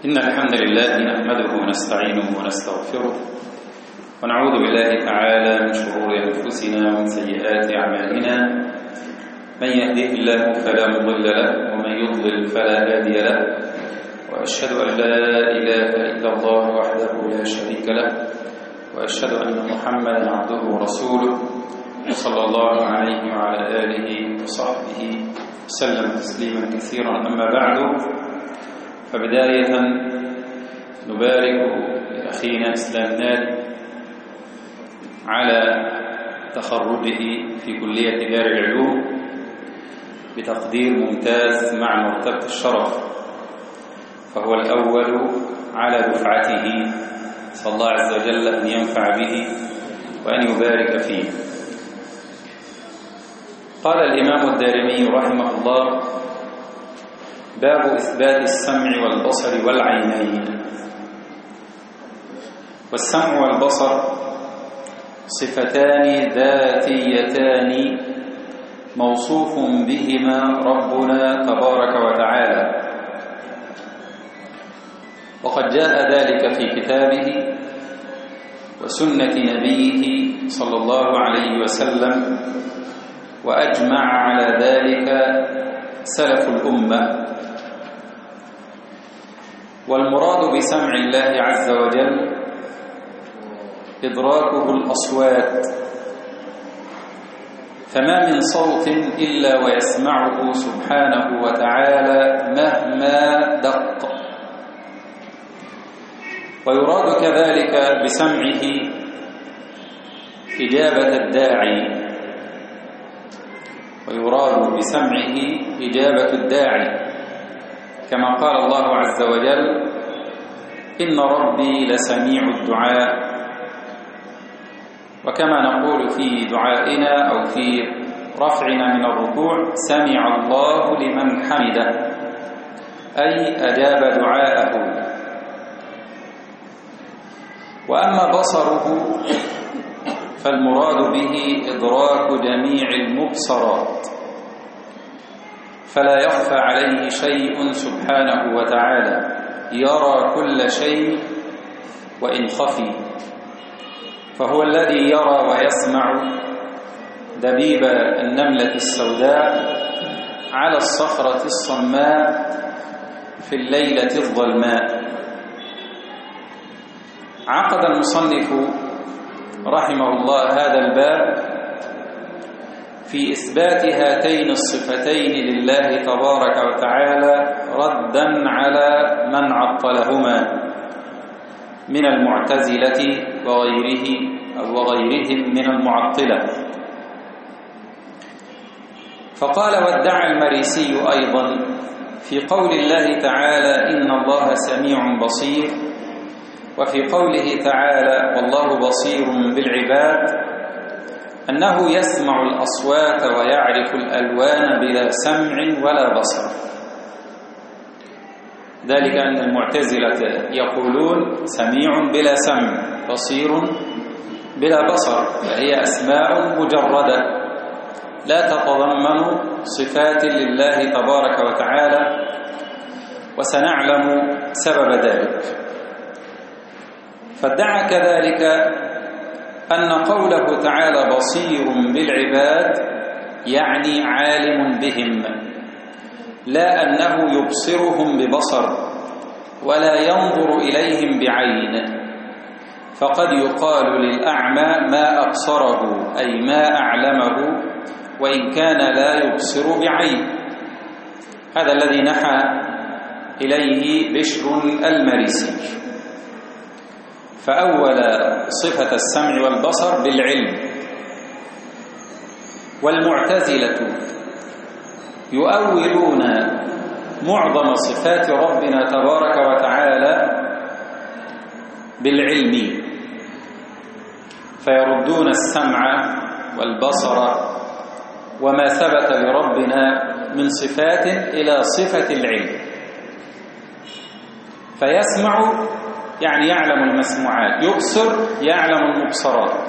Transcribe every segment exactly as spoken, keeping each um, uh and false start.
إن الحمد لله نحمده ونستعينه ونستغفره ونعوذ بالله تعالى من شرور أنفسنا ومن سيئات أعمالنا. من يهده الله فلا مضل له ومن يضلل فلا هادي له، وأشهد أن لا إله إلا الله وحده لا شريك له، وأشهد أن محمدا عبده ورسوله صلى الله عليه وعلى آله وصحبه وسلم تسليما كثيرا. أما بعد، فبداية نبارك لأخينا إسلام نادي على تخرجه في كلية دار العلوم بتقدير ممتاز مع مرتبة الشرف، فهو الأول على دفعته. صلى الله عز وجل أن ينفع به وأن يبارك فيه. قال الإمام الدارمي رحمه الله: باب إثبات السمع والبصر والعينين. والسمع والبصر صفتان ذاتيتان موصوف بهما ربنا تبارك وتعالى، وقد جاء ذلك في كتابه وسنة نبيه صلى الله عليه وسلم، وأجمع على ذلك سلف الأمة. والمراد بسمع الله عز وجل إدراكه الأصوات، فما من صوت إلا ويسمعه سبحانه وتعالى مهما دق. ويراد كذلك بسمعه إجابة الداعي، ويراد بسمعه إجابة الداعي، كما قال الله عز وجل: إن ربي لسميع الدعاء. وكما نقول في دعائنا أو في رفعنا من الركوع: سمع الله لمن حمده، أي أجاب دعاءه. وأما بصره فالمراد به إدراك جميع المبصرات، فلا يخفى عليه شيء سبحانه وتعالى، يرى كل شيء وإن خفي، فهو الذي يرى ويسمع دبيب النملة السوداء على الصخرة الصماء في الليلة الظلماء. عقد المصنف رحمه الله هذا الباب في إثبات هاتين الصفتين لله تبارك وتعالى ردا على من عطلهما من المعتزلة وغيره أو وغيرهم من المعطلة. فقال: وادعى المريسي أيضا في قول الله تعالى: إن الله سميع بصير، وفي قوله تعالى: والله بصير بالعباد، أنه يسمع الأصوات ويعرف الألوان بلا سمع ولا بصر. ذلك أن المعتزلة يقولون سميع بلا سمع، بصير بلا بصر، فهي أسماء مجردة لا تتضمن صفات لله تبارك وتعالى، وسنعلم سبب ذلك. فادعى كذلك أن قوله تعالى بصير بالعباد يعني عالم بهم، لا أنه يبصرهم ببصر ولا ينظر إليهم بعين. فقد يقال للأعمى ما أبصره، أي ما أعلمه، وإن كان لا يبصر بعين. هذا الذي نحى إليه بشر المريسي. فأول صفة السمع والبصر بالعلم. والمعتزلة يؤولون معظم صفات ربنا تبارك وتعالى بالعلم، فيردون السمع والبصر وما ثبت لربنا من صفات إلى صفة العلم. فيسمع يعني يعلم المسموعات، يبصر يعلم المبصرات،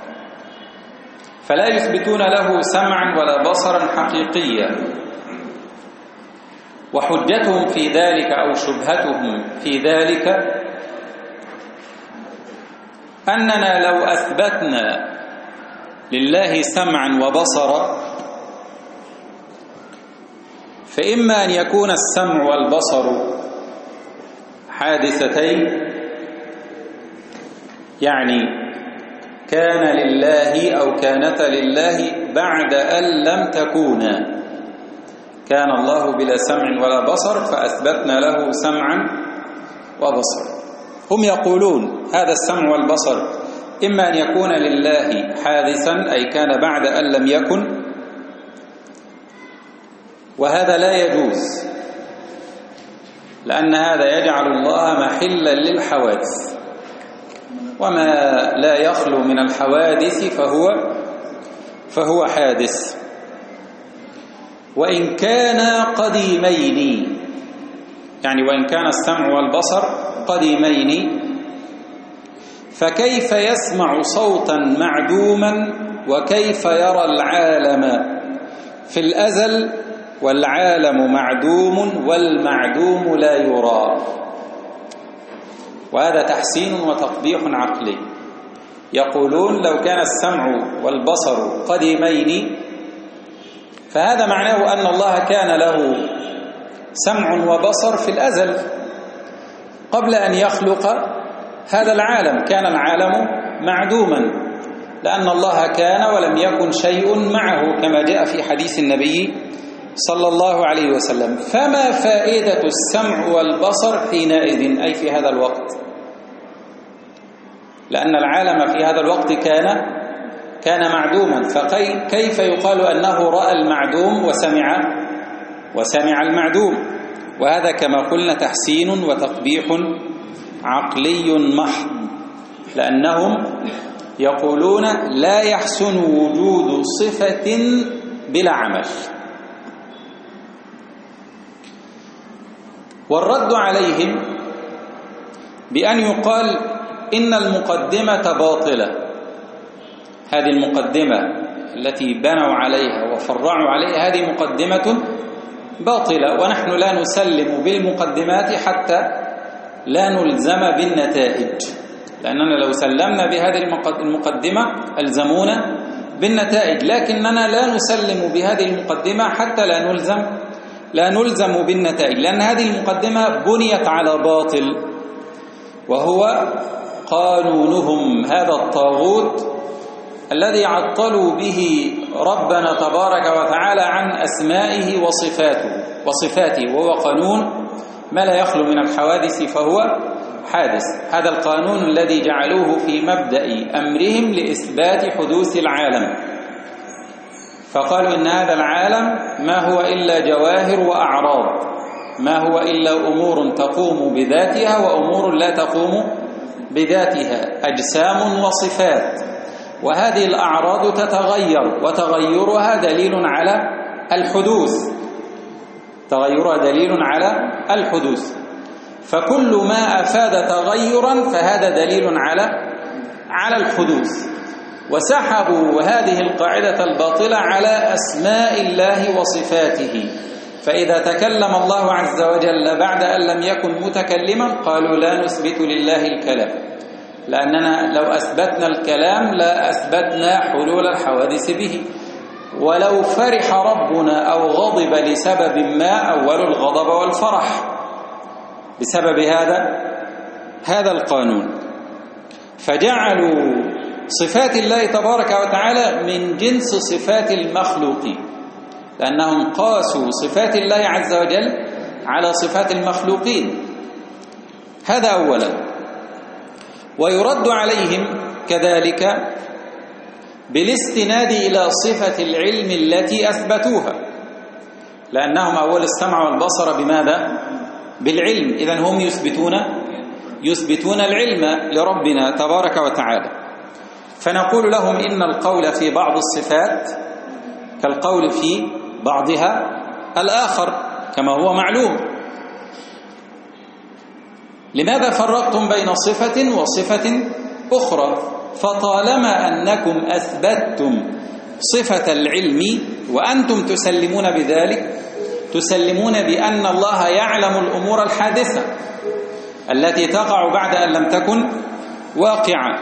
فلا يثبتون له سمعا ولا بصرا حقيقيا. وحجتهم في ذلك أو شبهتهم في ذلك أننا لو أثبتنا لله سمعا وبصرا فإما أن يكون السمع والبصر حادثتين، يعني كان لله أو كانتا لله بعد أن لم تكونا. كان الله بلا سمع ولا بصر فأثبتنا له سمعا وبصر. هم يقولون هذا السمع والبصر إما أن يكون لله حادثا أي كان بعد أن لم يكن، وهذا لا يجوز، لأن هذا يجعل الله محلا للحوادث، وما لا يخلو من الحوادث فهو فهو حادث. وإن كان قديمين، يعني وإن كان السمع والبصر قديمين، فكيف يسمع صوتا معدوما وكيف يرى العالم في الأزل والعالم معدوم والمعدوم لا يرى؟ وهذا تحسين وتقبيح عقلي. يقولون لو كان السمع والبصر قديمين فهذا معناه أن الله كان له سمع وبصر في الأزل قبل أن يخلق هذا العالم، كان العالم معدوما لأن الله كان ولم يكن شيء معه كما جاء في حديث النبي صلى الله عليه وسلم. فما فائدة السمع والبصر حينئذ أي في هذا الوقت؟ لأن العالم في هذا الوقت كان كان معدوما، فكيف يقال أنه رأى المعدوم وسمع وسمع المعدوم؟ وهذا كما قلنا تحسين وتقبيح عقلي محض، لأنهم يقولون لا يحسن وجود صفة بلا عمل. والرد عليهم بأن يقال إن المقدمة باطلة. هذه المقدمة التي بنوا عليها وفرعوا عليها هذه مقدمة باطلة، ونحن لا نسلم بالمقدمات حتى لا نلزم بالنتائج، لأننا لو سلمنا بهذه المقدمة ألزمونا بالنتائج، لكننا لا نسلم بهذه المقدمة حتى لا نلزم لا نلزم بالنتائج، لأن هذه المقدمة بنيت على باطل، وهو قانونهم هذا الطاغوت الذي عطلوا به ربنا تبارك وتعالى عن أسمائه وصفاته وصفاته وهو قانون ما لا يخلو من الحوادث فهو حادث. هذا القانون الذي جعلوه في مبدأ أمرهم لإثبات حدوث العالم، فقالوا إن هذا العالم ما هو إلا جواهر وأعراض، ما هو إلا أمور تقوم بذاتها وأمور لا تقوم بذاتها، أجسام وصفات، وهذه الأعراض تتغير وتغيرها دليل على الحدوث تغيرها دليل على الحدوث فكل ما أفاد تغيرا فهذا دليل على على الحدوث. وسحبوا هذه القاعدة الباطلة على أسماء الله وصفاته، فإذا تكلم الله عز وجل بعد أن لم يكن متكلما قالوا لا نثبت لله الكلام، لأننا لو أثبتنا الكلام لا أثبتنا حلول الحوادث به. ولو فرح ربنا أو غضب لسبب ما أول الغضب والفرح بسبب هذا هذا القانون، فجعلوا صفات الله تبارك وتعالى من جنس صفات المخلوقين، لأنهم قاسوا صفات الله عز وجل على صفات المخلوقين. هذا أولا. ويرد عليهم كذلك بالاستناد إلى صفة العلم التي أثبتوها، لأنهم أول السمع والبصر بماذا؟ بالعلم. إذن هم يثبتون يثبتون العلم لربنا تبارك وتعالى. فنقول لهم إن القول في بعض الصفات كالقول في بعضها الآخر كما هو معلوم. لماذا فرقتم بين صفة وصفة أخرى؟ فطالما أنكم أثبتتم صفة العلم وأنتم تسلمون بذلك تسلمون بأن الله يعلم الأمور الحادثة التي تقع بعد أن لم تكن واقعة.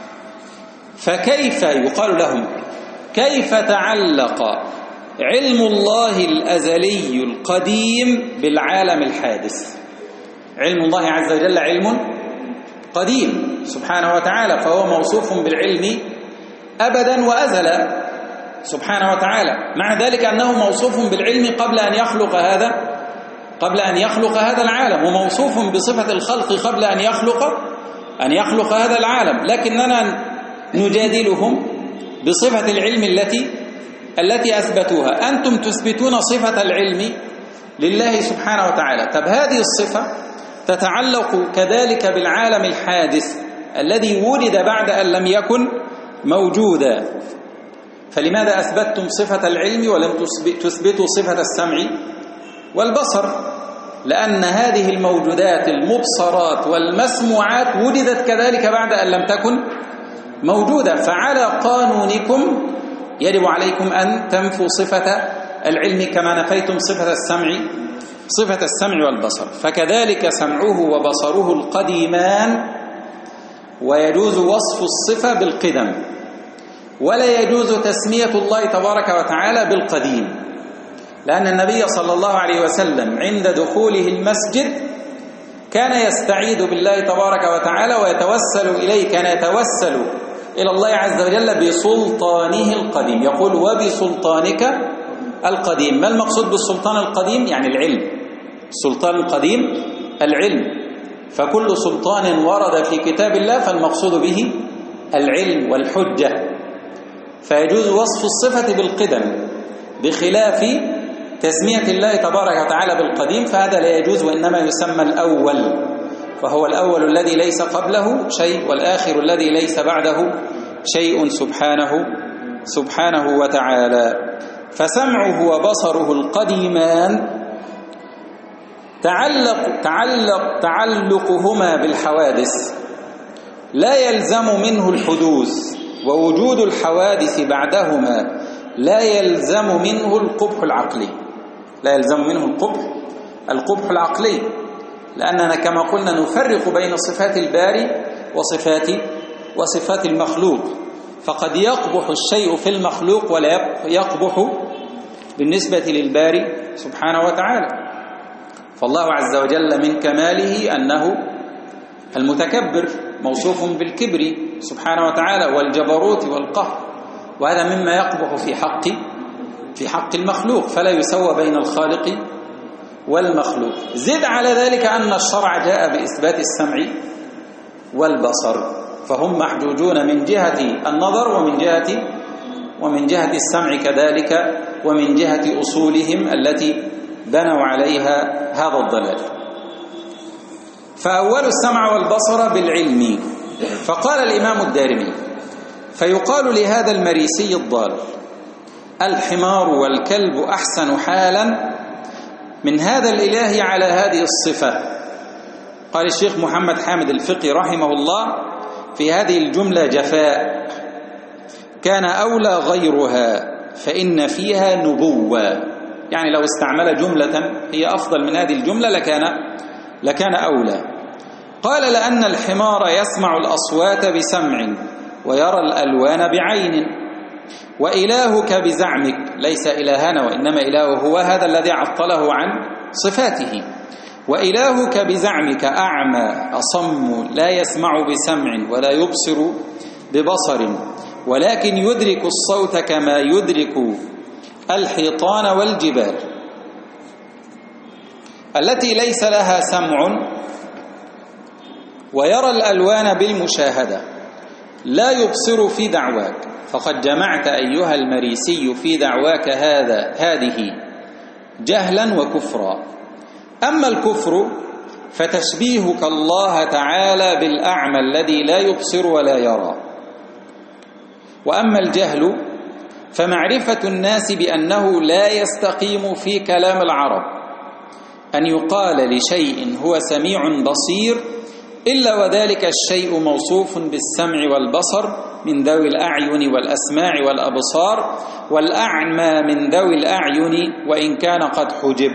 فكيف يقال لهم كيف تعلق علم الله الأزلي القديم بالعالم الحادث؟ علم الله عز وجل علم قديم سبحانه وتعالى، فهو موصوف بالعلم أبدا وأزلا سبحانه وتعالى، مع ذلك أنه موصوف بالعلم قبل أن يخلق هذا قبل أن يخلق هذا العالم، وموصوف بصفة الخلق قبل أن يخلق أن يخلق هذا العالم، لكننا نجادلهم بصفة العلم التي التي أثبتوها. أنتم تثبتون صفة العلم لله سبحانه وتعالى، طب هذه الصفة تتعلق كذلك بالعالم الحادث الذي وجد بعد أن لم يكن موجودا، فلماذا أثبتتم صفة العلم ولم تثبتوا صفة السمع والبصر؟ لأن هذه الموجودات المبصرات والمسموعات وجدت كذلك بعد أن لم تكن موجودة، فعلى قانونكم يجب عليكم أن تنفوا صفة العلم كما نفيتم صفة السمع صفة السمع والبصر. فكذلك سمعه وبصره القديمان، ويجوز وصف الصفة بالقدم، ولا يجوز تسمية الله تبارك وتعالى بالقديم، لأن النبي صلى الله عليه وسلم عند دخوله المسجد كان يستعيذ بالله تبارك وتعالى ويتوسل إليه، كان يتوسل إلى الله عز وجل بسلطانه القديم، يقول وبسلطانك القديم. ما المقصود بالسلطان القديم؟ يعني العلم. السلطان القديم العلم، فكل سلطان ورد في كتاب الله فالمقصود به العلم والحجة، فيجوز وصف الصفة بالقدم بخلاف تسمية الله تبارك وتعالى بالقديم، فهذا لا يجوز، وإنما يسمى الأول، فهو الأول الذي ليس قبله شيء، والآخر الذي ليس بعده شيء سبحانه سبحانه وتعالى. فسمعه وبصره القديمان تعلق تعلق تعلقهما بالحوادث لا يلزم منه الحدوث، ووجود الحوادث بعدهما لا يلزم منه القبح العقلي لا يلزم منه القبح القبح العقلي لأننا كما قلنا نفرق بين صفات الباري وصفات وصفات المخلوق، فقد يقبح الشيء في المخلوق ولا يقبح بالنسبة للباري سبحانه وتعالى. فالله عز وجل من كماله أنه المتكبر، موصوف بالكبر سبحانه وتعالى والجبروت والقهر، وهذا مما يقبح في حق في حق المخلوق، فلا يسوى بين الخالق والمخلوق. زد على ذلك أن الشرع جاء بإثبات السمع والبصر، فهم محجوجون من جهة النظر ومن جهة ومن جهة السمع كذلك، ومن جهة أصولهم التي بنوا عليها هذا الضلال. فأول السمع والبصر بالعلم. فقال الإمام الدارمي: فيقال لهذا المريسي الضال: الحمار والكلب أحسن حالا من هذا الإله على هذه الصفة. قال الشيخ محمد حامد الفقي رحمه الله: في هذه الجملة جفاء، كان أولى غيرها فإن فيها نبوة، يعني لو استعمل جملة هي أفضل من هذه الجملة لكان لكان أولى. قال: لأن الحمار يسمع الأصوات بسمع ويرى الألوان بعين، وإلهك بزعمك ليس إلهنا وإنما إله هو هذا الذي عطله عن صفاته، وإلهك بزعمك أعمى أصم لا يسمع بسمع ولا يبصر ببصر، ولكن يدرك الصوت كما يدرك الحيطان والجبال التي ليس لها سمع، ويرى الألوان بالمشاهدة لا يبصر في دعواك، فقد جمعت أيها المريسي في دعواك هذا هذه جهلا وكفرا. أما الكفر فتشبيهك الله تعالى بالأعمى الذي لا يبصر ولا يرى، وأما الجهل فمعرفة الناس بأنه لا يستقيم في كلام العرب أن يقال لشيء هو سميع بصير إلا وذلك الشيء موصوف بالسمع والبصر من ذوي الأعين والأسماع والأبصار، والأعمى من ذوي الأعين وإن كان قد حجب.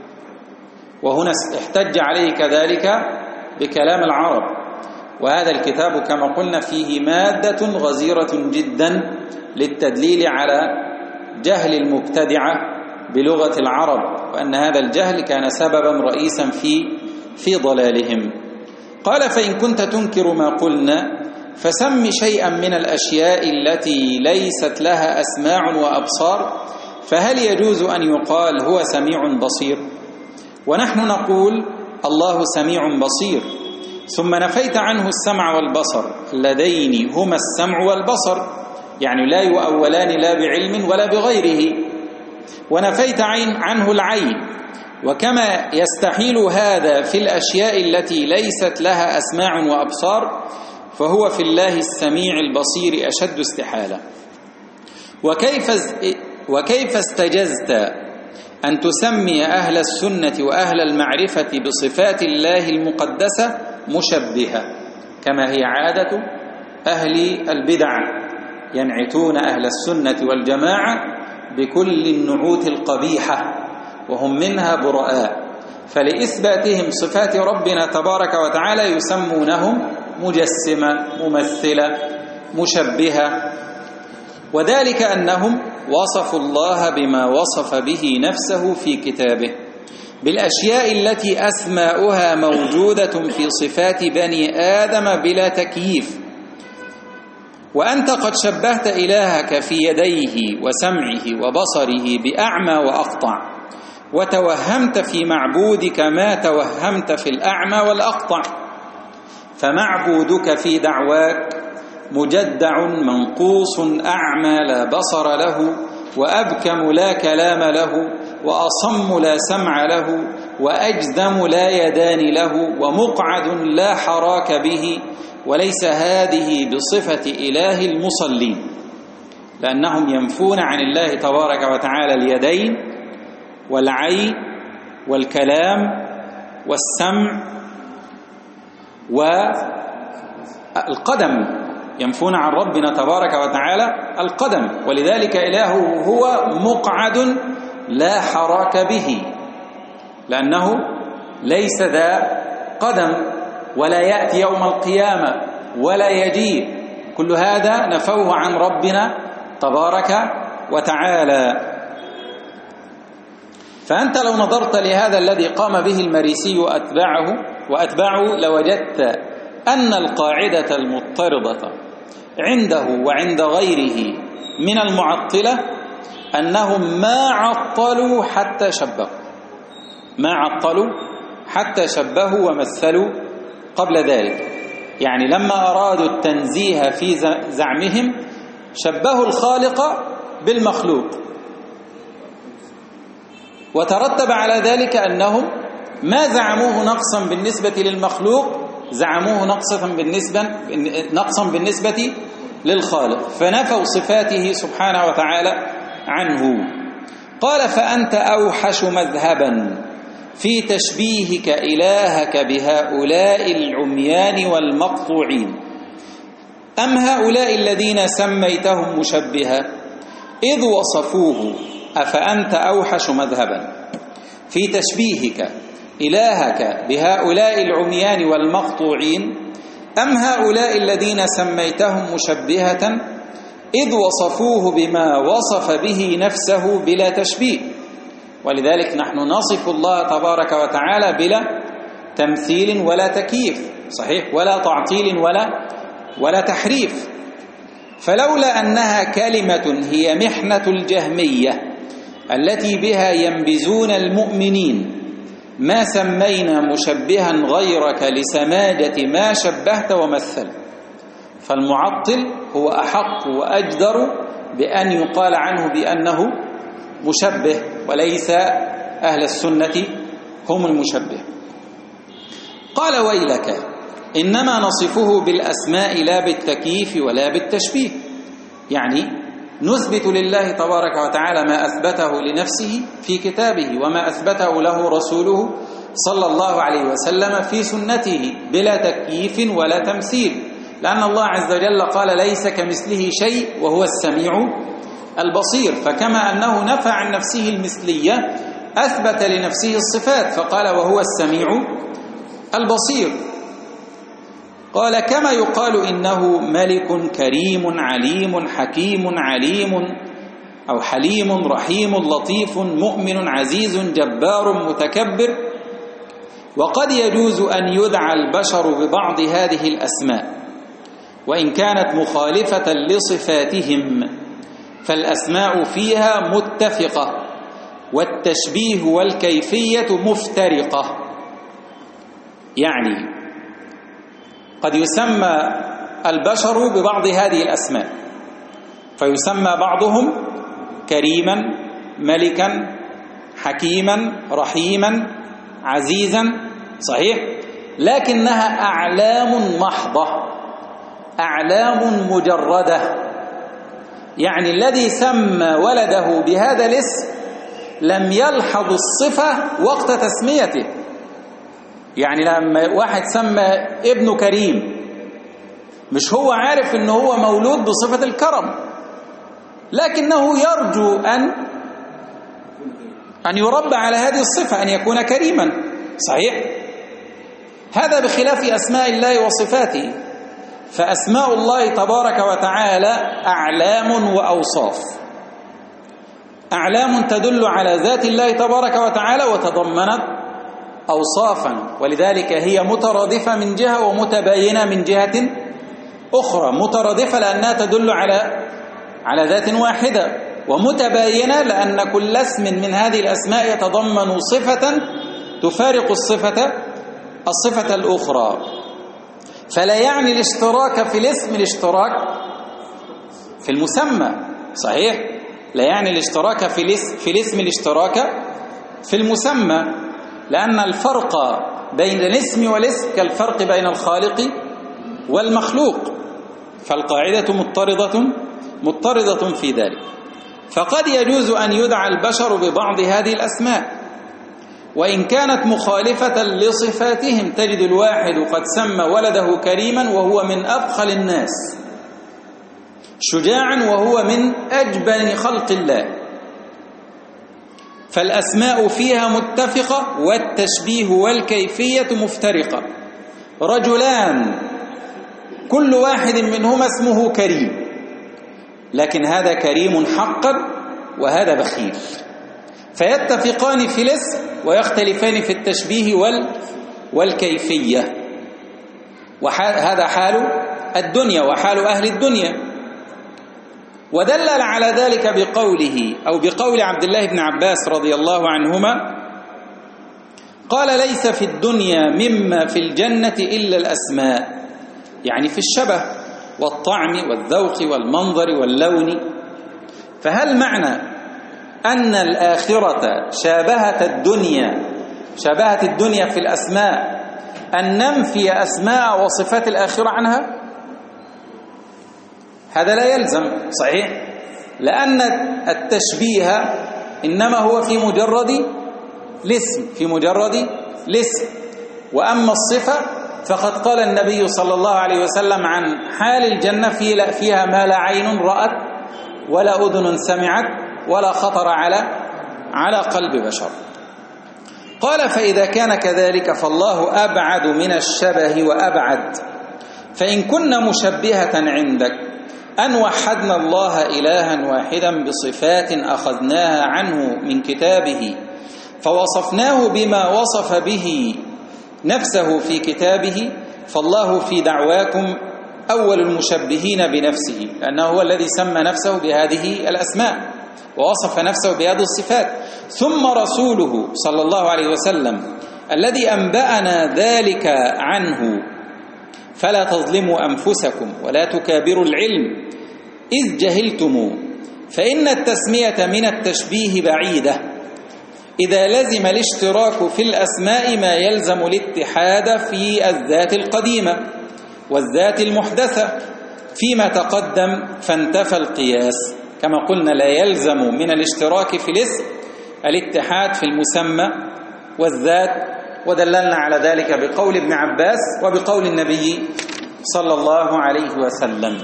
وهنا احتج عليه كذلك بكلام العرب، وهذا الكتاب كما قلنا فيه مادة غزيرة جدا للتدليل على جهل المبتدعة بلغة العرب، وأن هذا الجهل كان سببا رئيسا في في ضلالهم. قال: فإن كنت تنكر ما قلنا فسم شيئا من الأشياء التي ليست لها أسماع وأبصار، فهل يجوز أن يقال هو سميع بصير؟ ونحن نقول الله سميع بصير، ثم نفيت عنه السمع والبصر اللذين هما السمع والبصر، يعني لا يؤولان لا بعلم ولا بغيره، ونفيت عنه العين، وكما يستحيل هذا في الأشياء التي ليست لها أسماع وأبصار فهو في الله السميع البصير أشد استحالة. وكيف وكيف استجزت أن تسمي أهل السنة وأهل المعرفة بصفات الله المقدسة مشبهة، كما هي عادة أهل البدع، ينعتون أهل السنة والجماعة بكل النعوت القبيحة وهم منها براء، فلإثباتهم صفات ربنا تبارك وتعالى يسمونهم مجسمة، ممثلة، مشبهة، وذلك أنهم وصفوا الله بما وصف به نفسه في كتابه بالأشياء التي أسماؤها موجودة في صفات بني آدم بلا تكييف، وأنت قد شبهت إلهك في يديه وسمعه وبصره بأعمى وأقطع، وتوهمت في معبودك ما توهمت في الأعمى والأقطع، فمعبودك في دعواك مجدع منقوص أعمى لا بصر له، وأبكم لا كلام له، وأصم لا سمع له، وأجذم لا يدان له، ومقعد لا حراك به، وليس هذه بصفة إله المصلين، لأنهم ينفون عن الله تبارك وتعالى اليدين والعين والكلام والسمع والقدم، ينفون عن ربنا تبارك وتعالى القدم، ولذلك إلهه هو مقعد لا حراك به، لأنه ليس ذا قدم ولا يأتي يوم القيامة ولا يجيء، كل هذا نفوه عن ربنا تبارك وتعالى. فأنت لو نظرت لهذا الذي قام به المريسي وأتباعه وأتباعه لوجدت أن القاعدة المضطردة عنده وعند غيره من المعطلة أنهم ما عطلوا حتى شبهوا، ما عطلوا حتى شبهوا ومثلوا قبل ذلك، يعني لما أرادوا التنزيه في زعمهم شبهوا الخالق بالمخلوق، وترتب على ذلك أنهم ما زعموه نقصا بالنسبة للمخلوق زعموه نقصا بالنسبة نقصا بالنسبة للخالق، فنفوا صفاته سبحانه وتعالى عنه. قال: فأنت أوحش مذهبا في تشبيهك إلهك بهؤلاء العميان والمقطوعين، أم هؤلاء الذين سميتهم مشبها إذ وصفوه، أفأنت أوحش مذهبا في تشبيهك إلهك بهؤلاء العميان والمقطوعين، أم هؤلاء الذين سميتهم مشبهة إذ وصفوه بما وصف به نفسه بلا تشبيه. ولذلك نحن نصف الله تبارك وتعالى بلا تمثيل ولا تكييف، صحيح، ولا تعطيل ولا ولا تحريف. فلولا أنها كلمة هي محنة الجهمية التي بها ينبذون المؤمنين ما سمينا مشبها غيرك لسماجة ما شبهت ومثل. فالمعطل هو أحق وأجدر بأن يقال عنه بأنه مشبه، وليس أهل السنة هم المشبه. قال: ويلك، إنما نصفه بالأسماء لا بالتكييف ولا بالتشبيه، يعني نثبت لله تبارك وتعالى ما أثبته لنفسه في كتابه وما أثبته له رسوله صلى الله عليه وسلم في سنته بلا تكييف ولا تمثيل، لأن الله عز وجل قال ليس كمثله شيء وهو السميع البصير، فكما أنه نفى عن نفسه المثلية أثبت لنفسه الصفات فقال وهو السميع البصير. قال كما يقال إنه ملك كريم عليم حكيم عليم أو حليم رحيم لطيف مؤمن عزيز جبار متكبر. وقد يجوز أن يدعى البشر ببعض هذه الأسماء وإن كانت مخالفة لصفاتهم، فالأسماء فيها متفقة والتشبيه والكيفية مفترقة. يعني قد يسمى البشر ببعض هذه الأسماء، فيسمى بعضهم كريما ملكا حكيما رحيما عزيزا، صحيح، لكنها أعلام محضة، أعلام مجردة. يعني الذي سمى ولده بهذا الاسم لم يلحظ الصفة وقت تسميته. يعني لما واحد سمى ابنه كريم مش هو عارف انه هو مولود بصفة الكرم، لكنه يرجو أن أن يربى على هذه الصفة، أن يكون كريما، صحيح. هذا بخلاف أسماء الله وصفاته، فأسماء الله تبارك وتعالى أعلام وأوصاف، أعلام تدل على ذات الله تبارك وتعالى وتضمنت أوصافا، ولذلك هي مترادفة من جهة ومتباينة من جهة أخرى. مترادفة لأنها تدل على على ذات واحدة، ومتباينة لأن كل اسم من هذه الأسماء يتضمن صفة تفارق الصفة الصفة الأخرى. فلا يعني الاشتراك في الاسم الاشتراك في المسمى، صحيح، لا يعني الاشتراك في الاسم في الاسم الاشتراك في المسمى، لأن الفرق بين الاسم والاسم كالفرق بين الخالق والمخلوق، فالقاعدة مضطردة مضطردة في ذلك. فقد يجوز أن يدعى البشر ببعض هذه الأسماء وإن كانت مخالفة لصفاتهم. تجد الواحد قد سمى ولده كريما وهو من أبخل الناس، شجاعا وهو من أجبن خلق الله. فالأسماء فيها متفقة والتشبيه والكيفية مفترقة. رجلان كل واحد منهما اسمه كريم، لكن هذا كريم حقا وهذا بخيل، فيتفقان في الاسم ويختلفان في التشبيه وال والكيفية. وهذا حال الدنيا وحال أهل الدنيا. ودلل على ذلك بقوله أو بقول عبد الله بن عباس رضي الله عنهما قال ليس في الدنيا مما في الجنة إلا الأسماء، يعني في الشبه والطعم والذوق والمنظر واللون. فهل معنى أن الآخرة شابهت الدنيا شابهت الدنيا في الأسماء أن ننفي أسماء وصفات الآخرة عنها؟ هذا لا يلزم، صحيح، لأن التشبيه إنما هو في مجرد الاسم في مجرد الاسم وأما الصفة فقد قال النبي صلى الله عليه وسلم عن حال الجنة فيها ما لا عين رأت ولا أذن سمعت ولا خطر على على قلب بشر. قال فإذا كان كذلك فالله أبعد من الشبه وأبعد. فإن كنا مشبهة عندك أن وحدنا الله إلها واحدا بصفات أخذناها عنه من كتابه فوصفناه بما وصف به نفسه في كتابه، فالله في دعواكم أول المشبهين بنفسه، لأنه هو الذي سمى نفسه بهذه الأسماء ووصف نفسه بهذه الصفات. ثم رسوله صلى الله عليه وسلم الذي أنبأنا ذلك عنه. فلا تظلموا أنفسكم ولا تكابروا العلم إذ جهلتموا، فإن التسمية من التشبيه بعيدة إذا لزم الاشتراك في الأسماء ما يلزم الاتحاد في الذات القديمة والذات المحدثة فيما تقدم، فانتفى القياس. كما قلنا لا يلزم من الاشتراك في الاسم الاتحاد في المسمى والذات، ودللنا على ذلك بقول ابن عباس وبقول النبي صلى الله عليه وسلم.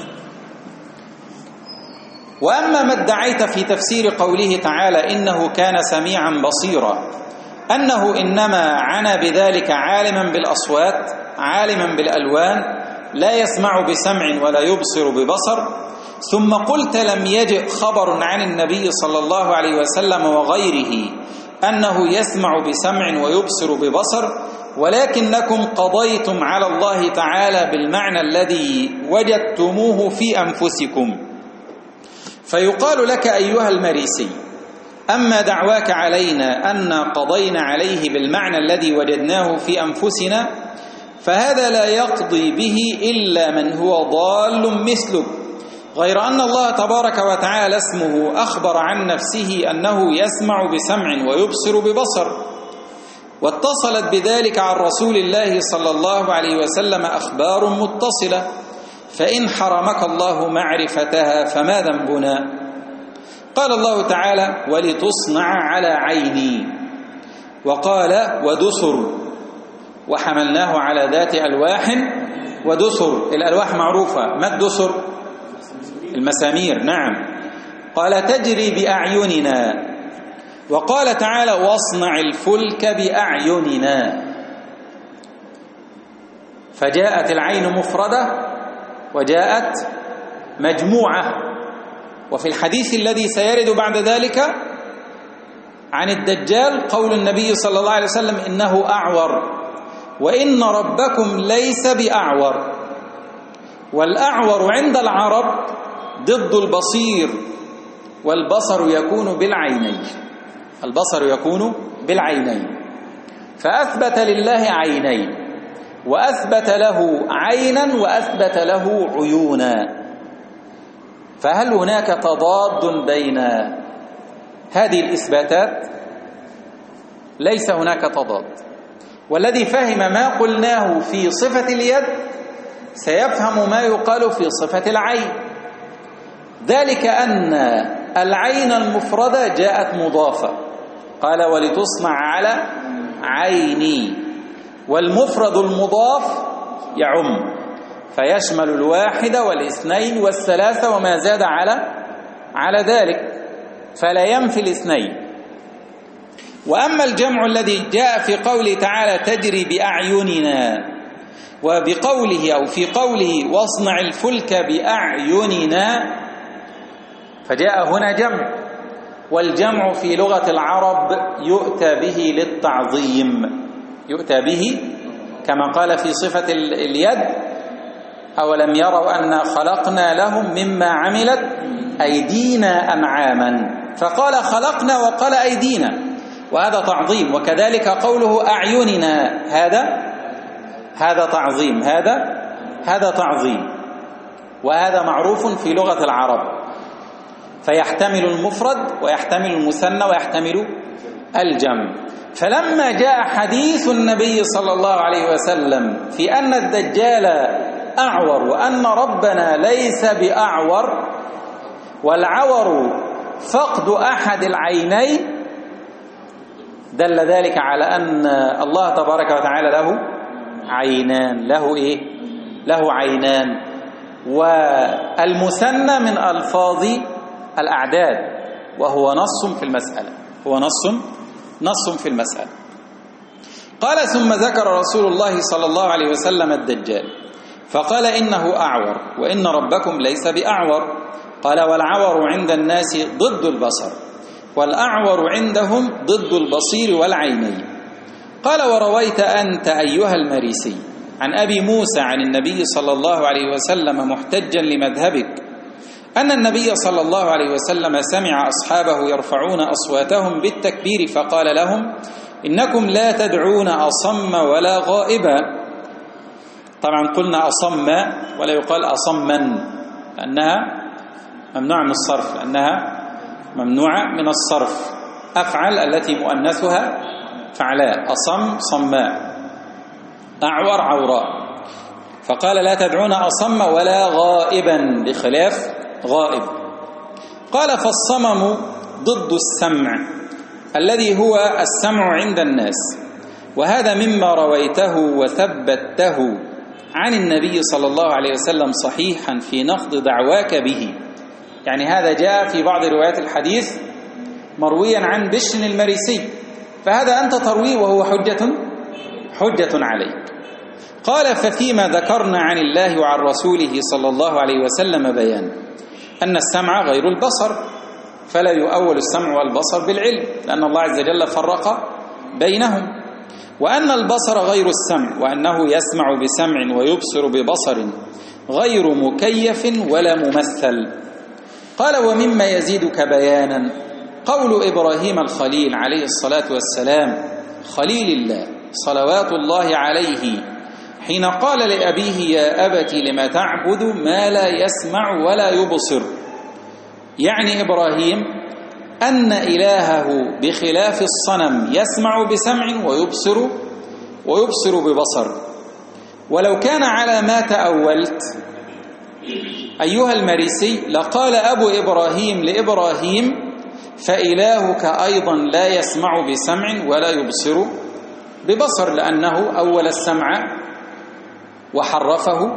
وأما ما ادعيت في تفسير قوله تعالى إنه كان سميعا بصيرا أنه إنما عنى بذلك عالما بالأصوات عالما بالألوان لا يسمع بسمع ولا يبصر ببصر، ثم قلت لم يجئ خبر عن النبي صلى الله عليه وسلم وغيره أنه يسمع بسمع ويبصر ببصر، ولكنكم قضيتم على الله تعالى بالمعنى الذي وجدتموه في أنفسكم. فيقال لك أيها المريسي: أما دعواك علينا أن قضينا عليه بالمعنى الذي وجدناه في أنفسنا فهذا لا يقضي به إلا من هو ضال مثلك، غير أن الله تبارك وتعالى اسمه أخبر عن نفسه أنه يسمع بسمع ويبصر ببصر، واتصلت بذلك عن رسول الله صلى الله عليه وسلم أخبار متصلة، فإن حرمك الله معرفتها فما ذنبنا؟ قال الله تعالى: ولتصنع على عيني، وقال: ودسر، وحملناه على ذات ألواح ودسر. الألواح معروفة، ما الدسر؟ المسامير، نعم. قال: تجري بأعيننا. وقال تعالى: واصنع الفلك بأعيننا. فجاءت العين مفردة وجاءت مجموعة. وفي الحديث الذي سيرد بعد ذلك عن الدجال قول النبي صلى الله عليه وسلم: إنه أعور، وإن ربكم ليس بأعور. والأعور عند العرب ضد البصير، والبصر يكون بالعينين، البصر يكون بالعينين. فأثبت لله عينين، وأثبت له عينا، وأثبت له عيونا. فهل هناك تضاد بين هذه الإثباتات؟ ليس هناك تضاد. والذي فهم ما قلناه في صفة اليد سيفهم ما يقال في صفة العين، ذلك أن العين المفردة جاءت مضافة، قال: ولتصنع على عيني. والمفرد المضاف يعم، فيشمل الواحد والاثنين والثلاثة وما زاد على على ذلك، فلا ينفي الاثنين. وأما الجمع الذي جاء في قوله تعالى: تجري بأعيننا، وبقوله أو في قوله: واصنع الفلك بأعيننا، فجاء هنا جمع. والجمع في لغة العرب يؤتى به للتعظيم، يؤتى به كما قال في صفة اليد: أولم يروا أنا خلقنا لهم مما عملت أيدينا أنعاما، فقال خلقنا وقال أيدينا، وهذا تعظيم. وكذلك قوله أعيننا، هذا هذا تعظيم، هذا هذا تعظيم، وهذا معروف في لغة العرب، فيحتمل المفرد ويحتمل المثنى ويحتمل الجمع. فلما جاء حديث النبي صلى الله عليه وسلم في أن الدجال أعور وأن ربنا ليس بأعور، والعور فقد أحد العينين، دل ذلك على أن الله تبارك وتعالى له عينان، له إيه؟ له عينان. والمثنى من ألفاظ الأعداد، وهو نص في المسألة، هو نص نص في المسألة. قال: ثم ذكر رسول الله صلى الله عليه وسلم الدجال فقال: إنه أعور، وإن ربكم ليس بأعور. قال: والعور عند الناس ضد البصر، والأعور عندهم ضد البصير والعينين. قال: ورويت أنت أيها المريسي عن أبي موسى عن النبي صلى الله عليه وسلم محتجا لمذهبك أن النبي صلى الله عليه وسلم سمع أصحابه يرفعون أصواتهم بالتكبير فقال لهم: إنكم لا تدعون أصم ولا غائبا. طبعا قلنا أصم ولا يقال أصما، لأنها ممنوعة من الصرف، لأنها ممنوعة من الصرف. أفعل التي مؤنثها فعلاء، أصم صماء، أعور عوراء. فقال: لا تدعون أصم ولا غائبا، بخلاف غائب. قال: فالصمم ضد السمع الذي هو السمع عند الناس، وهذا مما رويته وثبته عن النبي صلى الله عليه وسلم صحيحا في نقض دعواك به، يعني هذا جاء في بعض روايات الحديث مرويا عن بشر المريسي، فهذا أنت ترويه وهو حجة حجة عليك. قال: ففيما ذكرنا عن الله وعن رسوله صلى الله عليه وسلم بيان أن السمع غير البصر، فلا يؤول السمع والبصر بالعلم، لأن الله عز وجل فرق بينهم، وأن البصر غير السمع، وأنه يسمع بسمع ويبصر ببصر غير مكيف ولا ممثل. قال: ومما يزيدك بيانا قول إبراهيم الخليل عليه الصلاة والسلام خليل الله صلوات الله عليه حين قال لأبيه: يا أبت لم تعبد ما لا يسمع ولا يبصر، يعني إبراهيم أن إلهه بخلاف الصنم يسمع بسمع ويبصر ويبصر ببصر. ولو كان على ما تأولت أيها المريسي لقال أبو إبراهيم لإبراهيم: فإلهك أيضا لا يسمع بسمع ولا يبصر ببصر، لأنه أول السمع وحرفه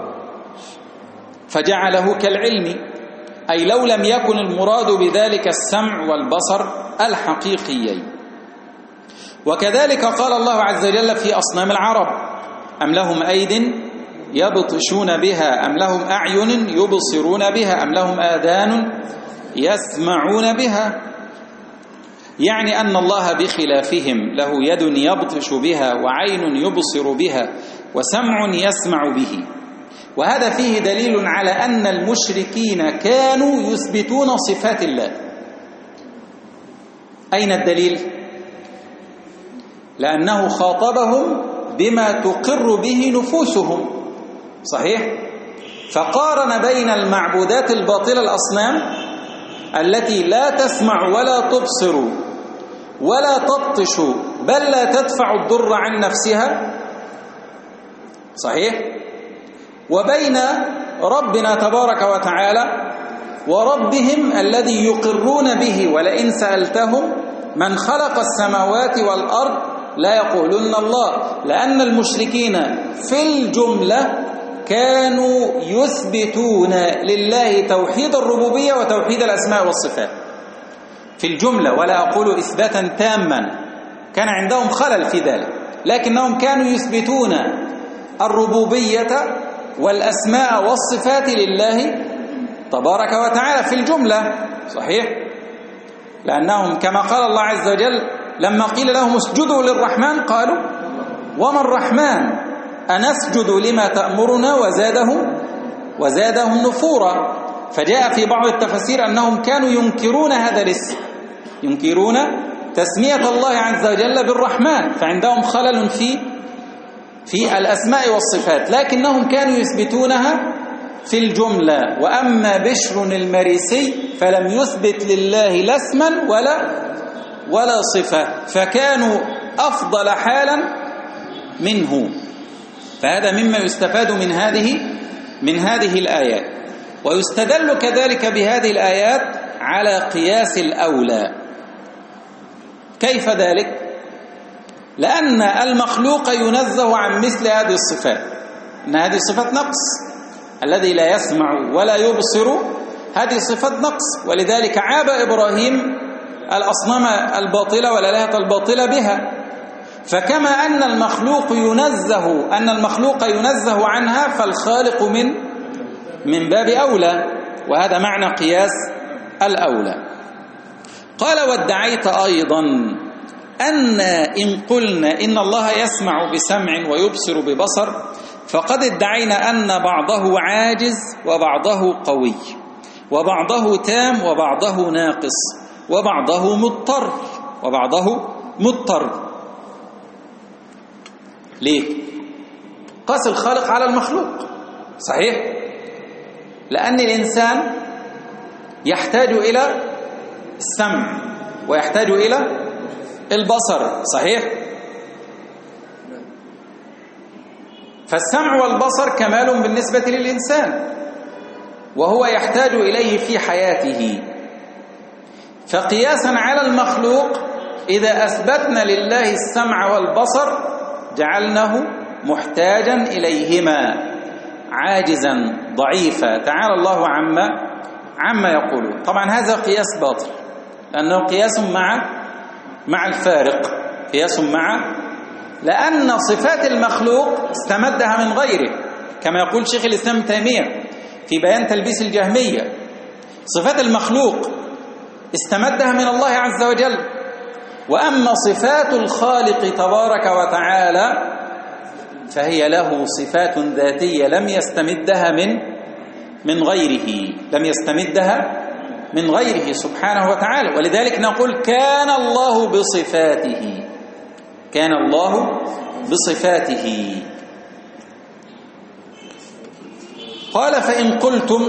فجعله كالعلم، أي لو لم يكن المراد بذلك السمع والبصر الحقيقيين. وكذلك قال الله عز وجل في أصنام العرب: أم لهم أيد يبطشون بها، أم لهم أعين يبصرون بها، أم لهم آذان يسمعون بها، يعني أن الله بخلافهم له يد يبطش بها وعين يبصر بها وسمع يسمع به. وهذا فيه دليل على أن المشركين كانوا يثبتون صفات الله. أين الدليل؟ لأنه خاطبهم بما تقر به نفوسهم، صحيح؟ فقارن بين المعبودات الباطلة الأصنام التي لا تسمع ولا تبصر ولا تبطش بل لا تدفع الضر عن نفسها، صحيح؟ وبين ربنا تبارك وتعالى وربهم الذي يقرون به: ولئن سألتهم من خلق السماوات والأرض لا يقولون الله. لأن المشركين في الجملة كانوا يثبتون لله توحيد الربوبية وتوحيد الأسماء والصفات في الجملة، ولا أقول إثباتا تاما، كان عندهم خلل في ذلك، لكنهم كانوا يثبتون الربوبية والأسماء والصفات لله تبارك وتعالى في الجملة، صحيح؟ لأنهم كما قال الله عز وجل لما قيل لهم اسجدوا للرحمن قالوا: وما الرحمن أنسجد لما تأمرنا وزادهم وزادهم نفورا. فجاء في بعض التفاسير أنهم كانوا ينكرون هذا الاسم، ينكرون تسمية الله عز وجل بالرحمن، فعندهم خلل في في الأسماء والصفات، لكنهم كانوا يثبتونها في الجملة. وأما بشر المريسي فلم يثبت لله لا اسما ولا ولا صفة، فكانوا أفضل حالا منه. فهذا مما يستفاد من هذه من هذه الآيات. ويستدل كذلك بهذه الآيات على قياس الأولى. كيف ذلك؟ لأن المخلوق ينزه عن مثل هذه الصفات، أن هذه صفة نقص، الذي لا يسمع ولا يبصر هذه صفة نقص، ولذلك عاب إبراهيم الأصنام الباطلة والآلهة الباطلة بها. فكما أن المخلوق ينزه أن المخلوق ينزه عنها، فالخالق من من باب أولى، وهذا معنى قياس الأولى. قال: وادعيت أيضا أن إن قلنا إن الله يسمع بسمع ويبصر ببصر فقد ادعينا أن بعضه عاجز وبعضه قوي، وبعضه تام وبعضه ناقص، وبعضه مضطر وبعضه مضطر. ليه؟ قاس الخالق على المخلوق، صحيح؟ لأن الإنسان يحتاج إلى السمع ويحتاج إلى البصر، صحيح؟ فالسمع والبصر كمال بالنسبة للإنسان، وهو يحتاج إليه في حياته. فقياسا على المخلوق إذا أثبتنا لله السمع والبصر جعلناه محتاجا إليهما، عاجزا ضعيفا، تعالى الله عما عما يقولون. طبعا هذا قياس باطل، لأنه قياس مع مع الفارق، قياس مع لأن صفات المخلوق استمدها من غيره، كما يقول شيخ الإسلام ابن تيمية في بيان تلبيس الجهمية: صفات المخلوق استمدها من الله عز وجل، وأما صفات الخالق تبارك وتعالى فهي له صفات ذاتية لم يستمدها من من غيره، لم يستمدها من غيره سبحانه وتعالى. ولذلك نقول كان الله بصفاته، كان الله بصفاته. قال: فإن قلتم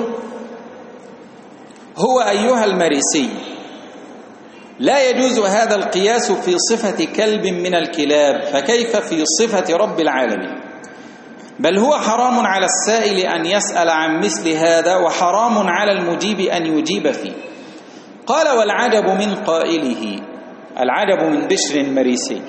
هو أيها المريسي لا يجوز هذا القياس في صفة كلب من الكلاب، فكيف في صفة رب العالمين؟ بل هو حرام على السائل أن يسأل عن مثل هذا، وحرام على المجيب أن يجيب فيه. قال: والعجب من قائله، العجب من بشر المريسي،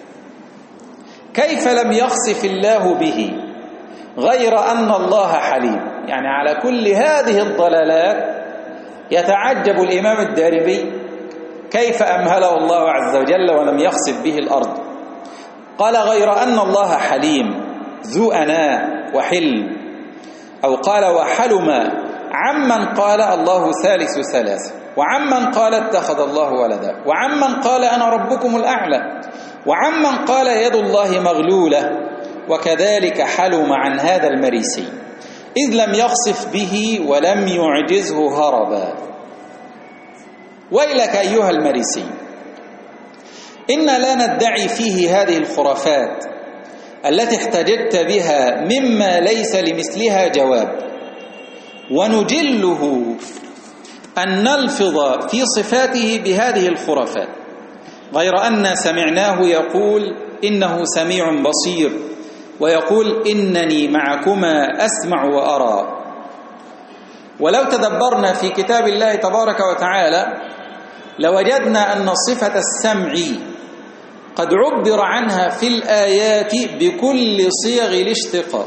كيف لم يخسف الله به غير أن الله حليم؟ يعني على كل هذه الضلالات يتعجب الإمام الدارمي كيف أمهله الله عز وجل ولم يخسف به الأرض. قال: غير أن الله حليم ذو أناء وحلم، أو قال: وحلم عمن قال الله ثالث ثلاثة، وعمن قال اتخذ الله ولدا، وعمن قال أنا ربكم الأعلى، وعمن قال يد الله مغلولة، وكذلك حلم عن هذا المريسي إذ لم يخسف به ولم يعجزه هربا. ويلك أيها المريسي، إن لا ندعي فيه هذه الخرافات التي احتججت بها مما ليس لمثلها جواب، ونجله أن نلفظ في صفاته بهذه الخرافات، غير أن سمعناه يقول إنه سميع بصير، ويقول إنني معكما أسمع وأرى. ولو تدبرنا في كتاب الله تبارك وتعالى لوجدنا أن صفة السمع قد عبر عنها في الآيات بكل صيغ الاشتقاق،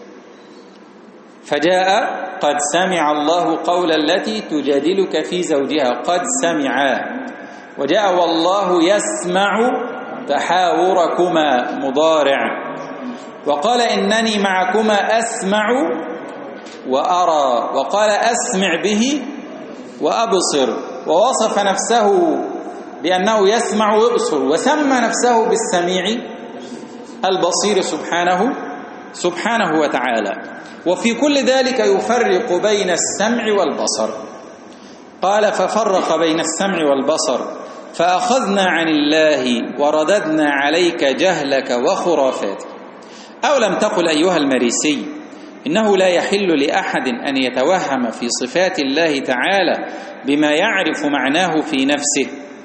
فجاء قد سمع الله قول التي تجادلك في زوجها، قد سمع، وجاء والله يسمع تحاوركما مضارع، وقال إنني معكما أسمع وأرى، وقال أسمع به وأبصر، ووصف نفسه بأنه يسمع ويبصر، وسمى نفسه بالسميع البصير سبحانه سبحانه وتعالى. وفي كل ذلك يفرق بين السمع والبصر. قال: ففرق بين السمع والبصر فأخذنا عن الله ورددنا عليك جهلك وخرافاتك. أو لم تقل أيها المريسي إنه لا يحل لأحد أن يتوهم في صفات الله تعالى بما يعرف معناه في نفسه،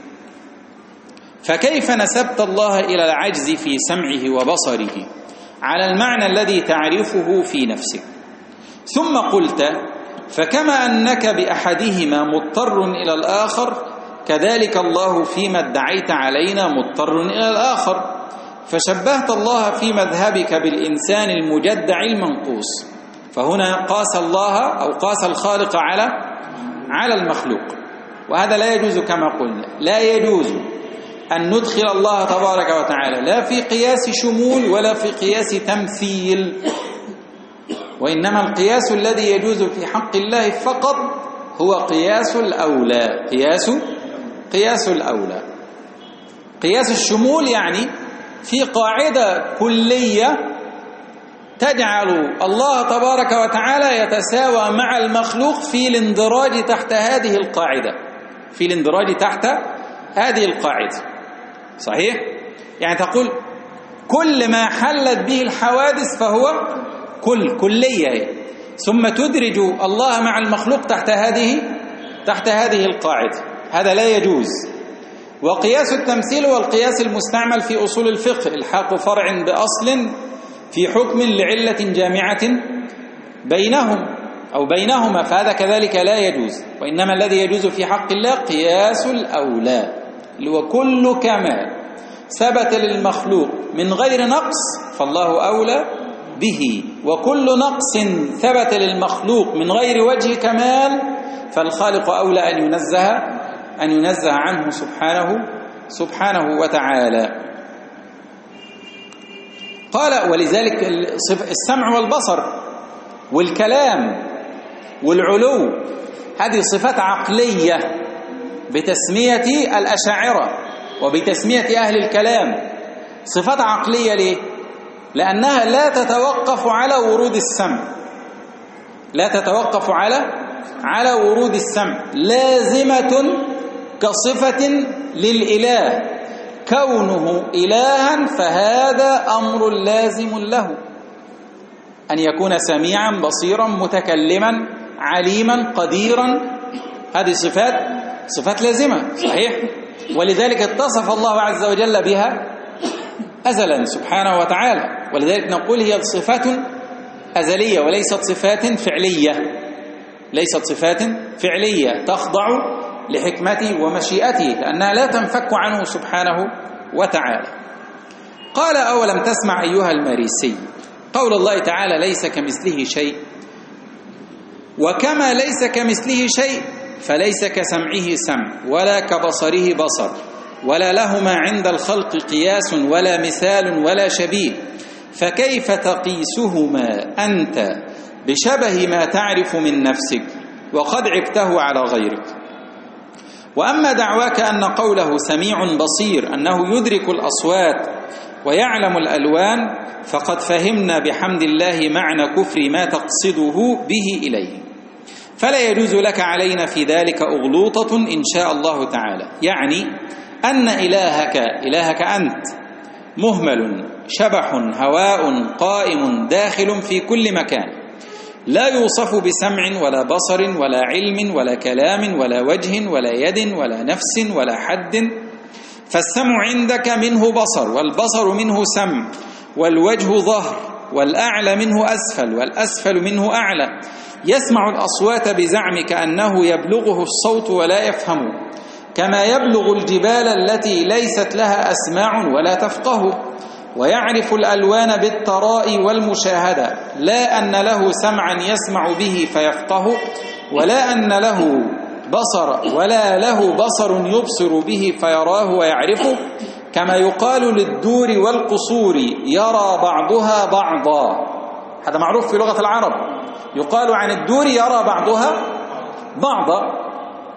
فكيف نسبت الله إلى العجز في سمعه وبصره على المعنى الذي تعرفه في نفسك؟ ثم قلت: فكما أنك بأحدهما مضطر إلى الآخر كذلك الله فيما ادعيت علينا مضطر إلى الآخر، فشبهت الله في مذهبك بالإنسان المجدع المنقوص. فهنا قاس الله أو قاس الخالق على على المخلوق، وهذا لا يجوز كما قلنا، لا يجوز أن ندخل الله تبارك وتعالى لا في قياس شمول ولا في قياس تمثيل، وإنما القياس الذي يجوز في حق الله فقط هو قياس الأولى، قياس قياس الأولى. قياس الشمول يعني في قاعدة كلية تجعل الله تبارك وتعالى يتساوى مع المخلوق في الاندراج تحت هذه القاعدة، في الاندراج تحت هذه القاعدة. صحيح؟ يعني تقول كل ما حلت به الحوادث فهو كل كلية، ثم تدرج الله مع المخلوق تحت هذه تحت هذه القاعدة، هذا لا يجوز. وقياس التمثيل هو القياس المستعمل في أصول الفقه، الحاق فرع بأصل في حكم لعلة جامعة بينهم أو بينهما، فهذا كذلك لا يجوز. وإنما الذي يجوز في حق الله قياس الأولى، اللي هو كل كمال ثبت للمخلوق من غير نقص فالله أولى به، وكل نقص ثبت للمخلوق من غير وجه كمال فالخالق أولى أن ينزه أن ينزه عنه سبحانه سبحانه وتعالى. قال: ولذلك السمع والبصر والكلام والعلو هذه صفات عقلية بتسمية الأشاعرة وبتسمية أهل الكلام. صفات عقلية ليه؟ لأنها لا تتوقف على ورود السمع، لا تتوقف على على ورود السمع، لازمة كصفة للإله، كونه إلها فهذا أمر لازم له، أن يكون سميعا بصيرا متكلما عليما قديرا، هذه صفات صفات لازمة صحيح، ولذلك اتصف الله عز وجل بها أزلا سبحانه وتعالى، ولذلك نقول هي صفات أزلية وليست صفات فعلية، ليست صفات فعلية تخضع لحكمته ومشيئته لأنها لا تنفك عنه سبحانه وتعالى. قال: أولم تسمع أيها المريسي قول الله تعالى: ليس كمثله شيء، وكما ليس كمثله شيء فليس كسمعه سمع ولا كبصره بصر ولا لهما عند الخلق قياس ولا مثال ولا شبيه، فكيف تقيسهما أنت بشبه ما تعرف من نفسك وقد عبته على غيرك؟ وأما دعواك أن قوله سميع بصير أنه يدرك الأصوات ويعلم الألوان فقد فهمنا بحمد الله معنى كفر ما تقصده به إليه، فلا يجوز لك علينا في ذلك أغلوطة إن شاء الله تعالى. يعني أن إلهك إلهك أنت مهمل شبح هواء قائم داخل في كل مكان، لا يوصف بسمع ولا بصر ولا علم ولا كلام ولا وجه ولا يد ولا نفس ولا حد، فالسمع عندك منه بصر، والبصر منه سمع، والوجه ظهر، والأعلى منه أسفل، والأسفل منه أعلى، يسمع الأصوات بزعمك أنه يبلغه الصوت ولا يفهمه، كما يبلغ الجبال التي ليست لها أسماع ولا تفقه، ويعرف الألوان بالتراء والمشاهدة، لا أن له سمعا يسمع به فيفقه، ولا أن له بصر ولا له بصر يبصر به فيراه ويعرفه، كما يقال للدور والقصور يرى بعضها بعضا، هذا معروف في لغة العرب، يقال عن الدور يرى بعضها بعضا،